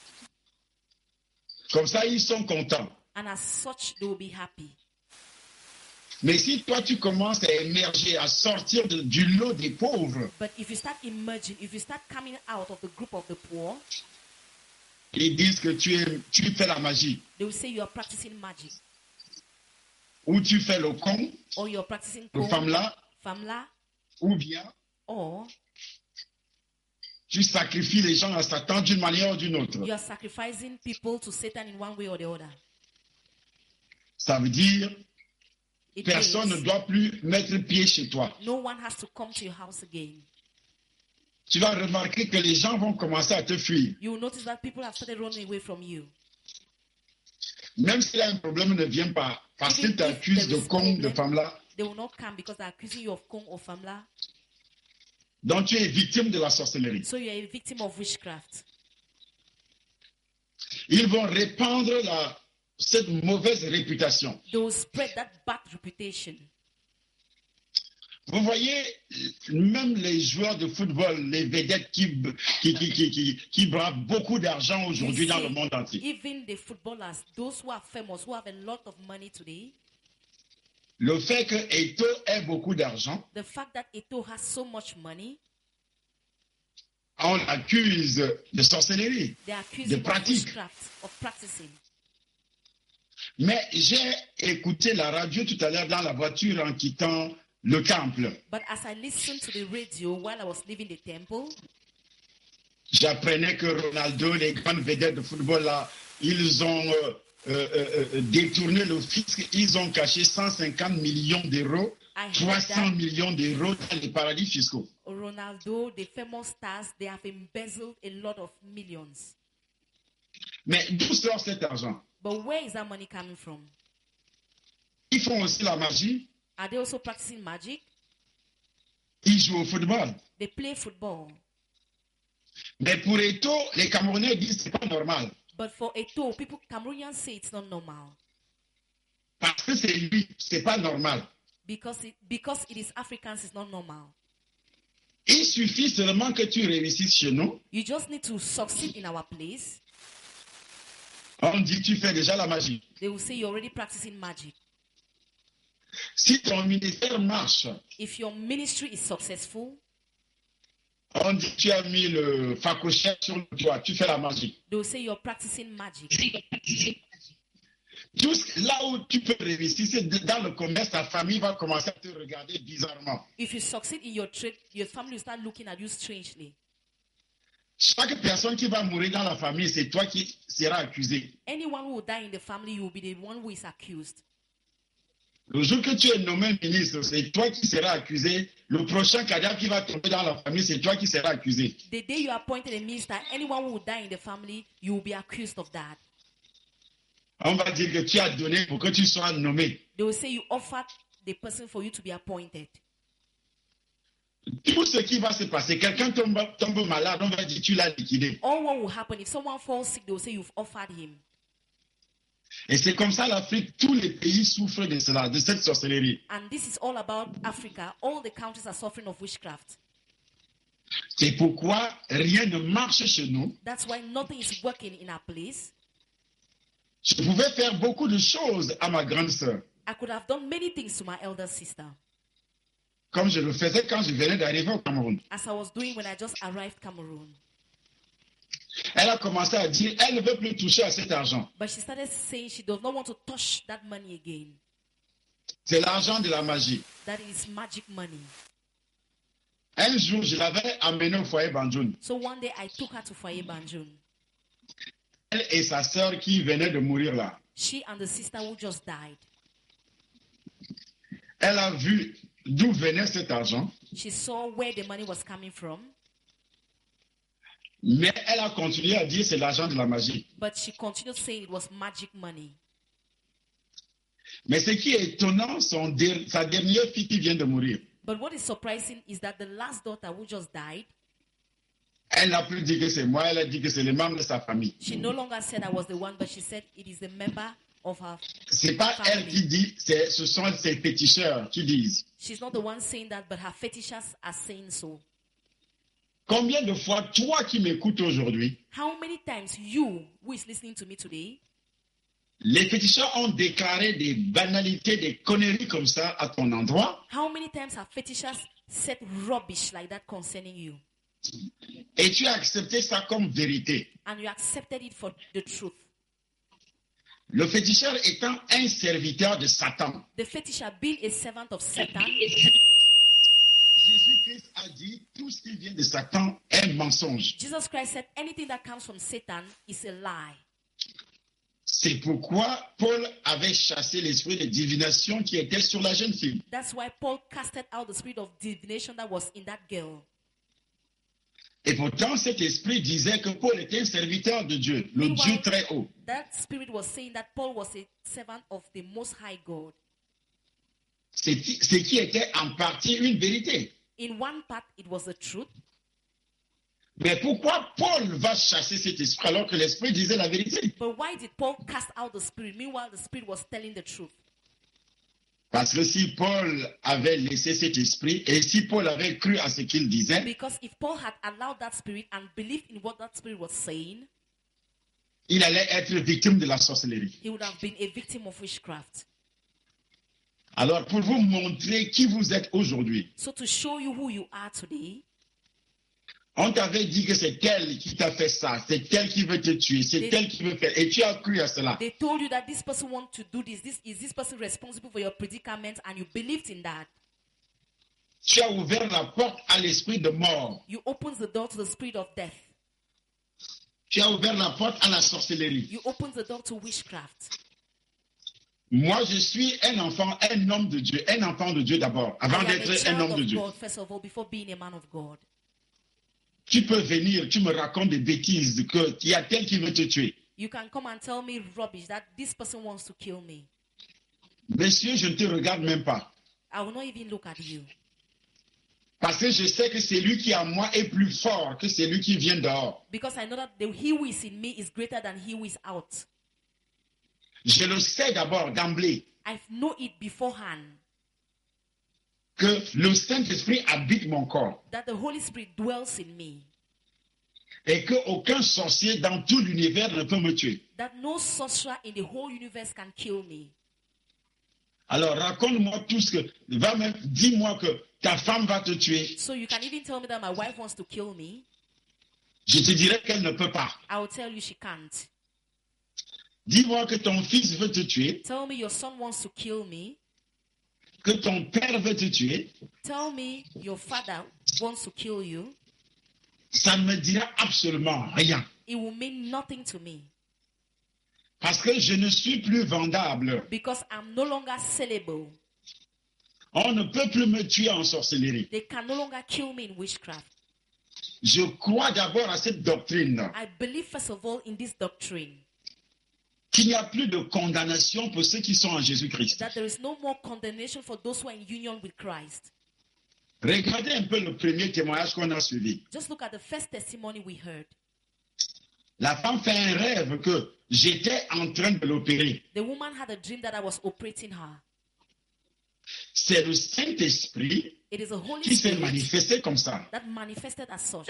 [SPEAKER 5] Comme ça, ils sont contents.
[SPEAKER 3] And as such, they will be happy.
[SPEAKER 5] Mais si toi, tu commences à émerger, à sortir du lot des pauvres,
[SPEAKER 3] But if you start emerging, if you start coming out of the group of the poor,
[SPEAKER 5] ils disent que tu fais la magie.
[SPEAKER 3] they will say you are practicing magic.
[SPEAKER 5] Ou tu fais le con,
[SPEAKER 3] Or you're practicing
[SPEAKER 5] le famla,
[SPEAKER 3] famla,
[SPEAKER 5] ou bien
[SPEAKER 3] or
[SPEAKER 5] tu sacrifies les gens à Satan d'une manière ou d'une autre.
[SPEAKER 3] you are sacrificing people to Satan in one way or the other.
[SPEAKER 5] Ça veut dire
[SPEAKER 3] It
[SPEAKER 5] personne ne
[SPEAKER 3] means
[SPEAKER 5] doit plus mettre pied chez toi.
[SPEAKER 3] no one has to come to your house again.
[SPEAKER 5] Tu vas remarquer que les gens vont commencer à te fuir.
[SPEAKER 3] You will notice that people have started running away from you.
[SPEAKER 5] Même si là, un problème ne vient pas, parce qu'ils
[SPEAKER 3] Even if
[SPEAKER 5] t'accusent
[SPEAKER 3] there
[SPEAKER 5] de
[SPEAKER 3] is
[SPEAKER 5] con, de
[SPEAKER 3] problem,
[SPEAKER 5] femme-là,
[SPEAKER 3] They will not come because they're accusing you of Kong or Famla.
[SPEAKER 5] donc tu es victime de la sorcellerie.
[SPEAKER 3] So you're a victim of witchcraft.
[SPEAKER 5] Ils vont répandre cette mauvaise réputation.
[SPEAKER 3] They will spread that bad reputation.
[SPEAKER 5] Vous voyez, même les joueurs de football, les vedettes qui bravent beaucoup d'argent
[SPEAKER 3] You
[SPEAKER 5] aujourd'hui dans
[SPEAKER 3] see,
[SPEAKER 5] le monde entier.
[SPEAKER 3] even the footballers, those who are famous, who have a lot of money today,
[SPEAKER 5] Le fait que Eto'o ait beaucoup d'argent,
[SPEAKER 3] the fact that Eto'o has so much money,
[SPEAKER 5] on l'accuse de sorcellerie,
[SPEAKER 3] they accuse
[SPEAKER 5] de
[SPEAKER 3] him of
[SPEAKER 5] pratique.
[SPEAKER 3] witchcraft, of practicing.
[SPEAKER 5] Mais j'ai écouté la radio tout à l'heure dans la voiture en quittant le temple.
[SPEAKER 3] But as I listened to the radio while I was leaving the temple,
[SPEAKER 5] J'apprenais que Ronaldo, les grandes vedettes de football, là, ils ont détourné le fisc, ils ont caché 150 millions d'euros,
[SPEAKER 3] I heard
[SPEAKER 5] 300
[SPEAKER 3] that
[SPEAKER 5] millions d'euros dans les paradis fiscaux.
[SPEAKER 3] Ronaldo, the famous stars, they have embezzled a lot of millions.
[SPEAKER 5] Mais d'où sort cet argent?
[SPEAKER 3] But where is that money coming from?
[SPEAKER 5] Ils font aussi la magie,
[SPEAKER 3] Are they also practicing magic?
[SPEAKER 5] ils jouent au football.
[SPEAKER 3] They play football.
[SPEAKER 5] Mais pour Eto'o, les Camerounais disent que ce n'est pas normal.
[SPEAKER 3] But for Eto'o, people, Cameroonians say it's not normal.
[SPEAKER 5] Parce que c'est lui, ce n'est pas normal.
[SPEAKER 3] Because it is Africans, it's not normal.
[SPEAKER 5] Il suffit seulement que tu réussisses chez nous.
[SPEAKER 3] You just need to succeed in our place.
[SPEAKER 5] On dit tu fais déjà la magie.
[SPEAKER 3] They will say you're already practicing magic.
[SPEAKER 5] Si ton ministère marche,
[SPEAKER 3] If your ministry is successful,
[SPEAKER 5] on dit tu as mis le facochère sur le toit, tu fais la magie.
[SPEAKER 3] they will say you're practicing magic.
[SPEAKER 5] Là où tu peux réussir, c'est dans le commerce, ta famille va commencer à te regarder bizarrement.
[SPEAKER 3] If you succeed in your trade, your family will start looking at you strangely.
[SPEAKER 5] Chaque personne qui va mourir dans la famille, c'est toi qui seras accusé.
[SPEAKER 3] Anyone who will die in the family, you will be the one who is accused.
[SPEAKER 5] Le jour que tu es nommé ministre, c'est toi qui seras accusé. Le prochain cadavre qui va tomber dans la famille, c'est toi qui seras accusé.
[SPEAKER 3] The day you are appointed a minister, anyone who will die in the family, you will be accused of that.
[SPEAKER 5] On va dire que tu as donné pour que tu sois nommé.
[SPEAKER 3] They will say you offered the person for you to be appointed.
[SPEAKER 5] Tout ce qui va se passer, quelqu'un tombe malade, on va dire tu l'as liquidé.
[SPEAKER 3] All what will happen, if someone falls sick, they will say you've offered him.
[SPEAKER 5] Et c'est comme ça l'Afrique, tous les pays souffrent de cela, de cette sorcellerie.
[SPEAKER 3] And this is all about Africa. All the countries are suffering of witchcraft.
[SPEAKER 5] C'est pourquoi rien ne marche chez nous.
[SPEAKER 3] That's why nothing is working in our place.
[SPEAKER 5] Je pouvais faire beaucoup de choses à ma grande sœur,
[SPEAKER 3] I could have done many things to my elder sister,
[SPEAKER 5] comme je le faisais quand je venais d'arriver au Cameroun.
[SPEAKER 3] as I was doing when I just arrived Cameroon.
[SPEAKER 5] Elle a commencé à dire, elle ne veut plus toucher à cet argent.
[SPEAKER 3] But she started saying she does not want to touch that money again.
[SPEAKER 5] C'est l'argent de la magie.
[SPEAKER 3] That is magic money.
[SPEAKER 5] Un jour, je l'avais amenée au foyer Banjoun.
[SPEAKER 3] So one day I took her to Foyer Banjoun.
[SPEAKER 5] Elle et sa sœur qui venaient de mourir là.
[SPEAKER 3] She and the sister who just died.
[SPEAKER 5] Elle a vu d'où venait cet argent,
[SPEAKER 3] She saw where the money was coming from,
[SPEAKER 5] mais elle a continué à dire c'est l'argent de la magie.
[SPEAKER 3] but she continued saying it was magic money.
[SPEAKER 5] Mais ce qui est étonnant, sa dernière fille qui vient de mourir,
[SPEAKER 3] But what is surprising is that the last daughter who just died,
[SPEAKER 5] elle n'a plus dit que c'est moi, elle a dit que c'est les membres de sa famille.
[SPEAKER 3] she no longer said I was the one, but she said it is the member of her
[SPEAKER 5] C'est pas elle qui
[SPEAKER 3] family.
[SPEAKER 5] dit, ce sont ses féticheurs qui disent.
[SPEAKER 3] She's not the one saying that, but her fetishers are saying so.
[SPEAKER 5] Combien de fois, toi qui m'écoutes aujourd'hui,
[SPEAKER 3] How many times you, who is listening to me today,
[SPEAKER 5] les féticheurs ont déclaré des banalités, des conneries comme ça à ton endroit,
[SPEAKER 3] how many times have fetishers said rubbish like that concerning you,
[SPEAKER 5] et tu as accepté ça comme vérité.
[SPEAKER 3] and you accepted it for the truth?
[SPEAKER 5] Le féticheur étant un serviteur de Satan,
[SPEAKER 3] The fetisher being a servant of Satan,
[SPEAKER 5] Jésus-Christ a dit tout ce qui vient de Satan est mensonge.
[SPEAKER 3] Jesus Christ said anything that comes from Satan is a lie.
[SPEAKER 5] C'est pourquoi Paul avait chassé l'esprit de divination qui était sur la jeune fille.
[SPEAKER 3] That's why Paul casted out the spirit of divination that was in that girl.
[SPEAKER 5] Et pourtant, cet esprit disait que Paul était un serviteur de Dieu, le
[SPEAKER 3] Meanwhile,
[SPEAKER 5] Dieu très haut.
[SPEAKER 3] That spirit was saying that Paul was a servant of the Most High God.
[SPEAKER 5] C'est ce qui était en partie une vérité.
[SPEAKER 3] In one part, it was the truth.
[SPEAKER 5] Mais pourquoi Paul va chasser cet esprit alors que l'esprit disait la vérité?
[SPEAKER 3] But why did Paul cast out the spirit? Meanwhile, the spirit was telling the truth.
[SPEAKER 5] Parce que si Paul avait laissé cet esprit et si Paul avait cru à ce qu'il disait,
[SPEAKER 3] Because if Paul had allowed that spirit and believed in what that spirit was saying,
[SPEAKER 5] il allait être victime de la sorcellerie.
[SPEAKER 3] he would have been a victim of witchcraft.
[SPEAKER 5] Alors, pour vous montrer qui vous êtes aujourd'hui,
[SPEAKER 3] So to show you who you are today,
[SPEAKER 5] on t'avait dit que c'est elle qui t'a fait ça, c'est elle qui veut te tuer, c'est elle qui veut faire, et tu as cru à cela.
[SPEAKER 3] they told you that this person wants to do this. Is this person responsible for your predicament? And you believed in that.
[SPEAKER 5] Tu as ouvert la porte à l'esprit de mort.
[SPEAKER 3] You opened the door to the spirit of death.
[SPEAKER 5] Tu as ouvert la porte à la sorcellerie.
[SPEAKER 3] You opened the door to witchcraft.
[SPEAKER 5] Moi, je suis un enfant, un homme de Dieu, un enfant de Dieu d'abord, avant
[SPEAKER 3] I am a
[SPEAKER 5] d'être un
[SPEAKER 3] child
[SPEAKER 5] homme de
[SPEAKER 3] of
[SPEAKER 5] Dieu.
[SPEAKER 3] God, first of all, before being a man of God.
[SPEAKER 5] Tu peux venir, tu me racontes des bêtises, qu'il y a tel qui veut te tuer.
[SPEAKER 3] You can come and tell me rubbish that this person wants to kill me.
[SPEAKER 5] Monsieur, je ne te regarde même pas.
[SPEAKER 3] I will not even look at you.
[SPEAKER 5] Parce que je sais que celui qui est en moi est plus fort que celui qui vient dehors.
[SPEAKER 3] Because I know that he who is in me is greater than he who is out.
[SPEAKER 5] Je le sais d'abord, d'emblée,
[SPEAKER 3] I know it beforehand
[SPEAKER 5] que le Saint-Esprit habite mon corps
[SPEAKER 3] that the Holy Spirit dwells in me.
[SPEAKER 5] et qu'aucun sorcier dans tout l'univers ne peut me tuer.
[SPEAKER 3] That no sorcerer in the whole universe can kill me.
[SPEAKER 5] Alors raconte-moi tout ce que... Dis-moi que ta femme va te tuer.
[SPEAKER 3] So you can even tell me that my wife wants to kill me.
[SPEAKER 5] Je te dirai qu'elle ne peut pas.
[SPEAKER 3] I will tell you she can't.
[SPEAKER 5] Dis-moi que ton fils veut te tuer,
[SPEAKER 3] Tell me your son wants to kill me.
[SPEAKER 5] que ton père veut te tuer.
[SPEAKER 3] Tell me your father wants to kill you.
[SPEAKER 5] Ça ne me dira absolument rien.
[SPEAKER 3] It will mean nothing to me.
[SPEAKER 5] Parce que je ne suis plus vendable.
[SPEAKER 3] Because I'm no longer sellable.
[SPEAKER 5] On ne peut plus me tuer en sorcellerie.
[SPEAKER 3] They can no longer kill me in witchcraft.
[SPEAKER 5] Je crois d'abord à cette doctrine
[SPEAKER 3] I believe, first of all, in this doctrine
[SPEAKER 5] qu'il n'y a plus de condamnation pour ceux qui sont en Jésus-Christ.
[SPEAKER 3] that there is no more condemnation for those who are in union with Christ.
[SPEAKER 5] Regardez un peu le premier témoignage qu'on a suivi.
[SPEAKER 3] Just look at the first testimony we heard.
[SPEAKER 5] La femme fait un rêve que j'étais en train de l'opérer.
[SPEAKER 3] The woman had a dream that I was operating her.
[SPEAKER 5] C'est le Saint-Esprit
[SPEAKER 3] It is a Holy
[SPEAKER 5] qui s'est
[SPEAKER 3] Spirit
[SPEAKER 5] manifesté comme ça.
[SPEAKER 3] that manifested as such.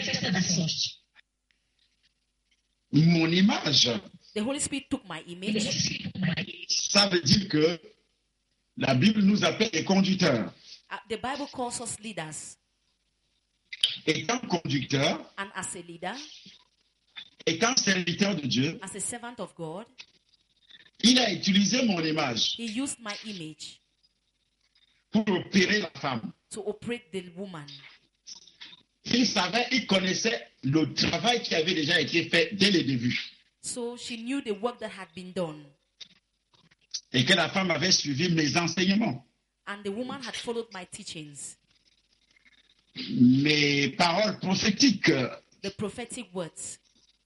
[SPEAKER 5] Mon image,
[SPEAKER 3] The Holy Spirit took my image.
[SPEAKER 5] ça veut dire que la Bible nous appelle les conducteurs.
[SPEAKER 3] The Bible calls us leaders.
[SPEAKER 5] Étant conducteur,
[SPEAKER 3] And as a leader,
[SPEAKER 5] étant serviteur de Dieu,
[SPEAKER 3] as a servant of God,
[SPEAKER 5] il a utilisé mon image
[SPEAKER 3] he used my image
[SPEAKER 5] pour opérer la femme.
[SPEAKER 3] to operate the woman.
[SPEAKER 5] Il savait, il connaissait le travail qui avait déjà été fait dès le début.
[SPEAKER 3] So she knew the work that had been done.
[SPEAKER 5] Et que la femme avait suivi mes enseignements,
[SPEAKER 3] And the woman had followed my teachings,
[SPEAKER 5] mes paroles prophétiques.
[SPEAKER 3] the prophetic words.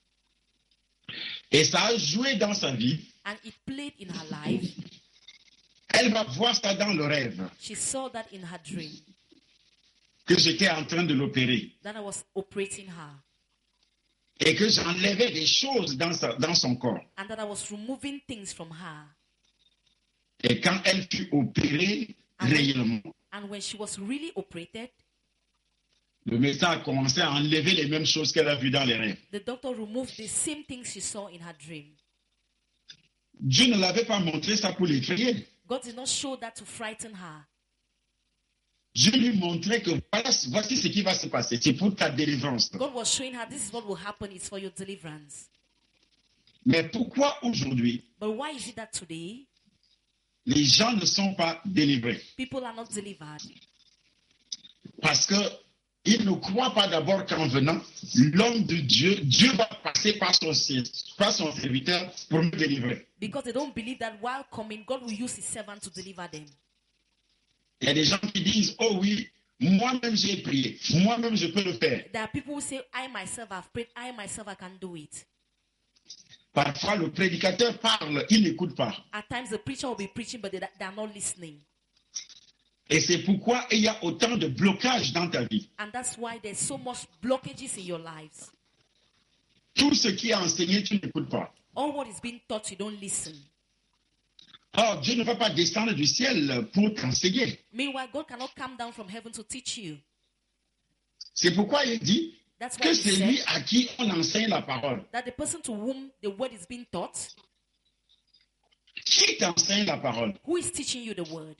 [SPEAKER 5] Et ça a joué dans sa vie.
[SPEAKER 3] And it played in her life.
[SPEAKER 5] Elle va voir ça dans le rêve,
[SPEAKER 3] She saw that in her dream,
[SPEAKER 5] que j'étais en train de l'opérer.
[SPEAKER 3] that I was operating her.
[SPEAKER 5] Et que j'enlevais des choses dans son corps.
[SPEAKER 3] And that I was removing things from her.
[SPEAKER 5] Et quand elle fut opérée réellement,
[SPEAKER 3] And when she was really operated,
[SPEAKER 5] le médecin a commencé à enlever les mêmes choses qu'elle a vues dans les rêves.
[SPEAKER 3] the doctor removed the same things she saw in her dream.
[SPEAKER 5] Dieu ne l'avait pas montré ça pour l'effrayer.
[SPEAKER 3] God did not show that to frighten her.
[SPEAKER 5] Dieu lui montrait que voici ce qui va se passer. C'est pour ta délivrance.
[SPEAKER 3] God was showing her this is what will happen, it's for your deliverance.
[SPEAKER 5] Mais pourquoi aujourd'hui,
[SPEAKER 3] But why is it that today
[SPEAKER 5] les gens ne sont pas délivrés?
[SPEAKER 3] people are not delivered?
[SPEAKER 5] Parce que ils ne croient pas d'abord qu'en venant, l'homme de Dieu, Dieu va passer par son serviteur pour me délivrer.
[SPEAKER 3] Because they don't believe that while coming, God will use his servant to deliver them.
[SPEAKER 5] Il y a des gens qui disent, oh oui, moi-même j'ai prié, moi-même je peux le faire.
[SPEAKER 3] There are people who say, I myself have prayed, I myself I can do it.
[SPEAKER 5] Parfois le prédicateur parle, il n'écoute pas.
[SPEAKER 3] At times the preacher will be preaching, but they are not listening.
[SPEAKER 5] Et c'est pourquoi il y a autant de blocages dans ta vie.
[SPEAKER 3] And that's why there's so much blockages in your lives.
[SPEAKER 5] Tout ce qui est enseigné, tu n'écoutes pas.
[SPEAKER 3] All what is being taught, you don't listen.
[SPEAKER 5] Or, Dieu ne va pas descendre du ciel pour t'enseigner.
[SPEAKER 3] Meanwhile, God cannot come down from heaven to teach you.
[SPEAKER 5] C'est pourquoi il dit
[SPEAKER 3] That's why
[SPEAKER 5] que
[SPEAKER 3] he
[SPEAKER 5] c'est lui
[SPEAKER 3] said
[SPEAKER 5] à qui on enseigne la parole.
[SPEAKER 3] that the person to whom the word is being taught,
[SPEAKER 5] Qui t'enseigne la parole?
[SPEAKER 3] who is teaching you the word?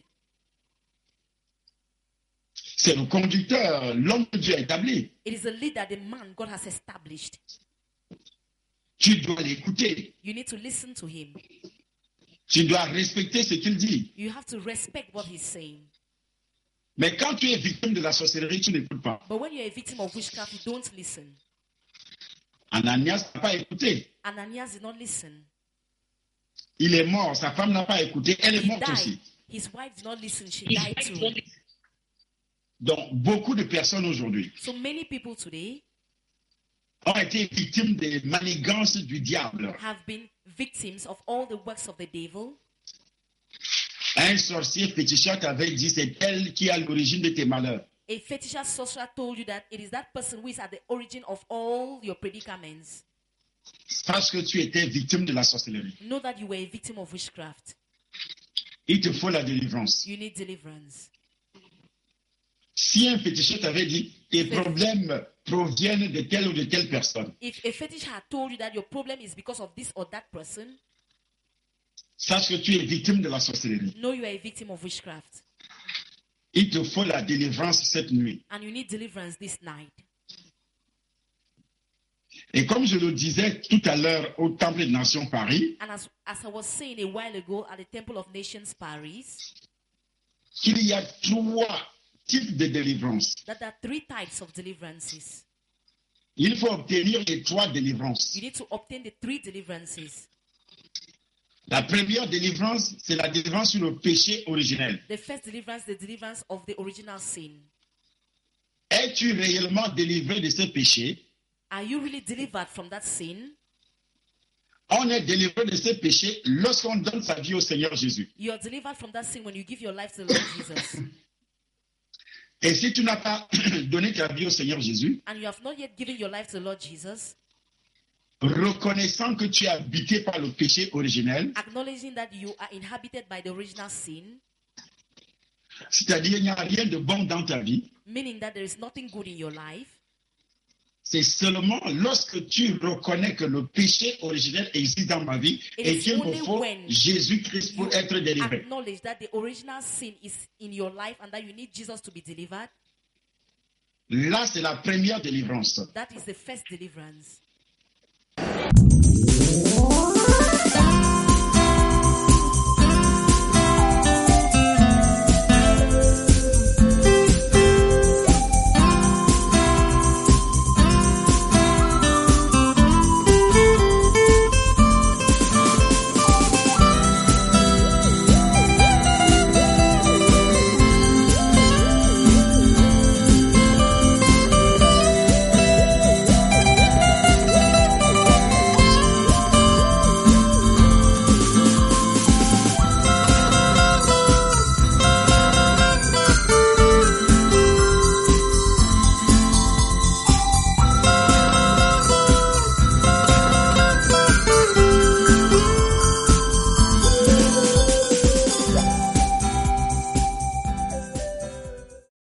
[SPEAKER 5] C'est le conducteur, l'homme que Dieu a établi.
[SPEAKER 3] It is a leader, the man God has established.
[SPEAKER 5] Tu dois l'écouter.
[SPEAKER 3] You need to listen to him.
[SPEAKER 5] Tu dois respecter ce qu'il dit.
[SPEAKER 3] You have to respect what he's saying.
[SPEAKER 5] Mais quand tu es victime de la sorcellerie, tu n'écoutes pas.
[SPEAKER 3] But when you're a victim of witchcraft, you don't listen.
[SPEAKER 5] Ananias n'a pas écouté.
[SPEAKER 3] Ananias did not listen.
[SPEAKER 5] Il est mort, sa femme n'a pas écouté, elle est
[SPEAKER 3] He
[SPEAKER 5] morte
[SPEAKER 3] died.
[SPEAKER 5] aussi.
[SPEAKER 3] His wife did not listen. She died too.
[SPEAKER 5] Donc, beaucoup de personnes aujourd'hui
[SPEAKER 3] So many people today
[SPEAKER 5] ont été victimes des manigances du diable.
[SPEAKER 3] have been victims of all the works of the devil.
[SPEAKER 5] Un sorcier féticheur t'avait dit, c'est elle qui est à l'origine de tes malheurs.
[SPEAKER 3] A fetisher sorcerer told you that it is that person who is at the origin of all your predicaments.
[SPEAKER 5] Parce que tu étais victime de la sorcellerie.
[SPEAKER 3] Know that you were a victim of witchcraft.
[SPEAKER 5] Il te faut la délivrance.
[SPEAKER 3] You need deliverance.
[SPEAKER 5] Si un féticheur t'avait dit, tes problèmes proviennent de telle ou de telle personne,
[SPEAKER 3] If a fetisher had told you that your problem is because of this or that person,
[SPEAKER 5] sache que tu es victime de la sorcellerie.
[SPEAKER 3] know you are a victim of witchcraft.
[SPEAKER 5] Il te faut la délivrance cette nuit.
[SPEAKER 3] And you need deliverance this night.
[SPEAKER 5] Et comme je le disais tout à l'heure au Temple des Nations Paris,
[SPEAKER 3] And as I was saying a while ago at the Temple of Nations Paris,
[SPEAKER 5] qu'il y a 3 types de délivrance.
[SPEAKER 3] that there are 3 types of deliverances.
[SPEAKER 5] Il faut obtenir les 3 délivrances.
[SPEAKER 3] You need to obtain the 3 deliverances.
[SPEAKER 5] La première délivrance, c'est la délivrance sur le péché originel.
[SPEAKER 3] The first deliverance, the deliverance of the original sin.
[SPEAKER 5] Es-tu réellement délivré de ce péché?
[SPEAKER 3] Are you really delivered from that sin?
[SPEAKER 5] On est délivré de ce péché lorsqu'on donne sa vie au Seigneur Jésus.
[SPEAKER 3] You are delivered from that sin when you give your life to the Lord Jesus.
[SPEAKER 5] Et si tu n'as pas donné ta vie au Seigneur Jésus,
[SPEAKER 3] And you have not yet given your life to the Lord Jesus,
[SPEAKER 5] reconnaissant que tu es habité par le péché originel,
[SPEAKER 3] acknowledging that you are inhabited by the original sin,
[SPEAKER 5] c'est-à-dire il n'y a rien de bon dans ta vie,
[SPEAKER 3] meaning that there is nothing good in your life,
[SPEAKER 5] c'est seulement lorsque tu reconnais que le péché originel existe dans ma vie
[SPEAKER 3] It
[SPEAKER 5] et
[SPEAKER 3] is
[SPEAKER 5] qu'il me
[SPEAKER 3] only
[SPEAKER 5] faut
[SPEAKER 3] when
[SPEAKER 5] Jésus-Christ pour être délivré.
[SPEAKER 3] acknowledge that the original sin is in your life and that you need Jesus to be delivered.
[SPEAKER 5] Là, c'est la première délivrance.
[SPEAKER 3] That is the first deliverance.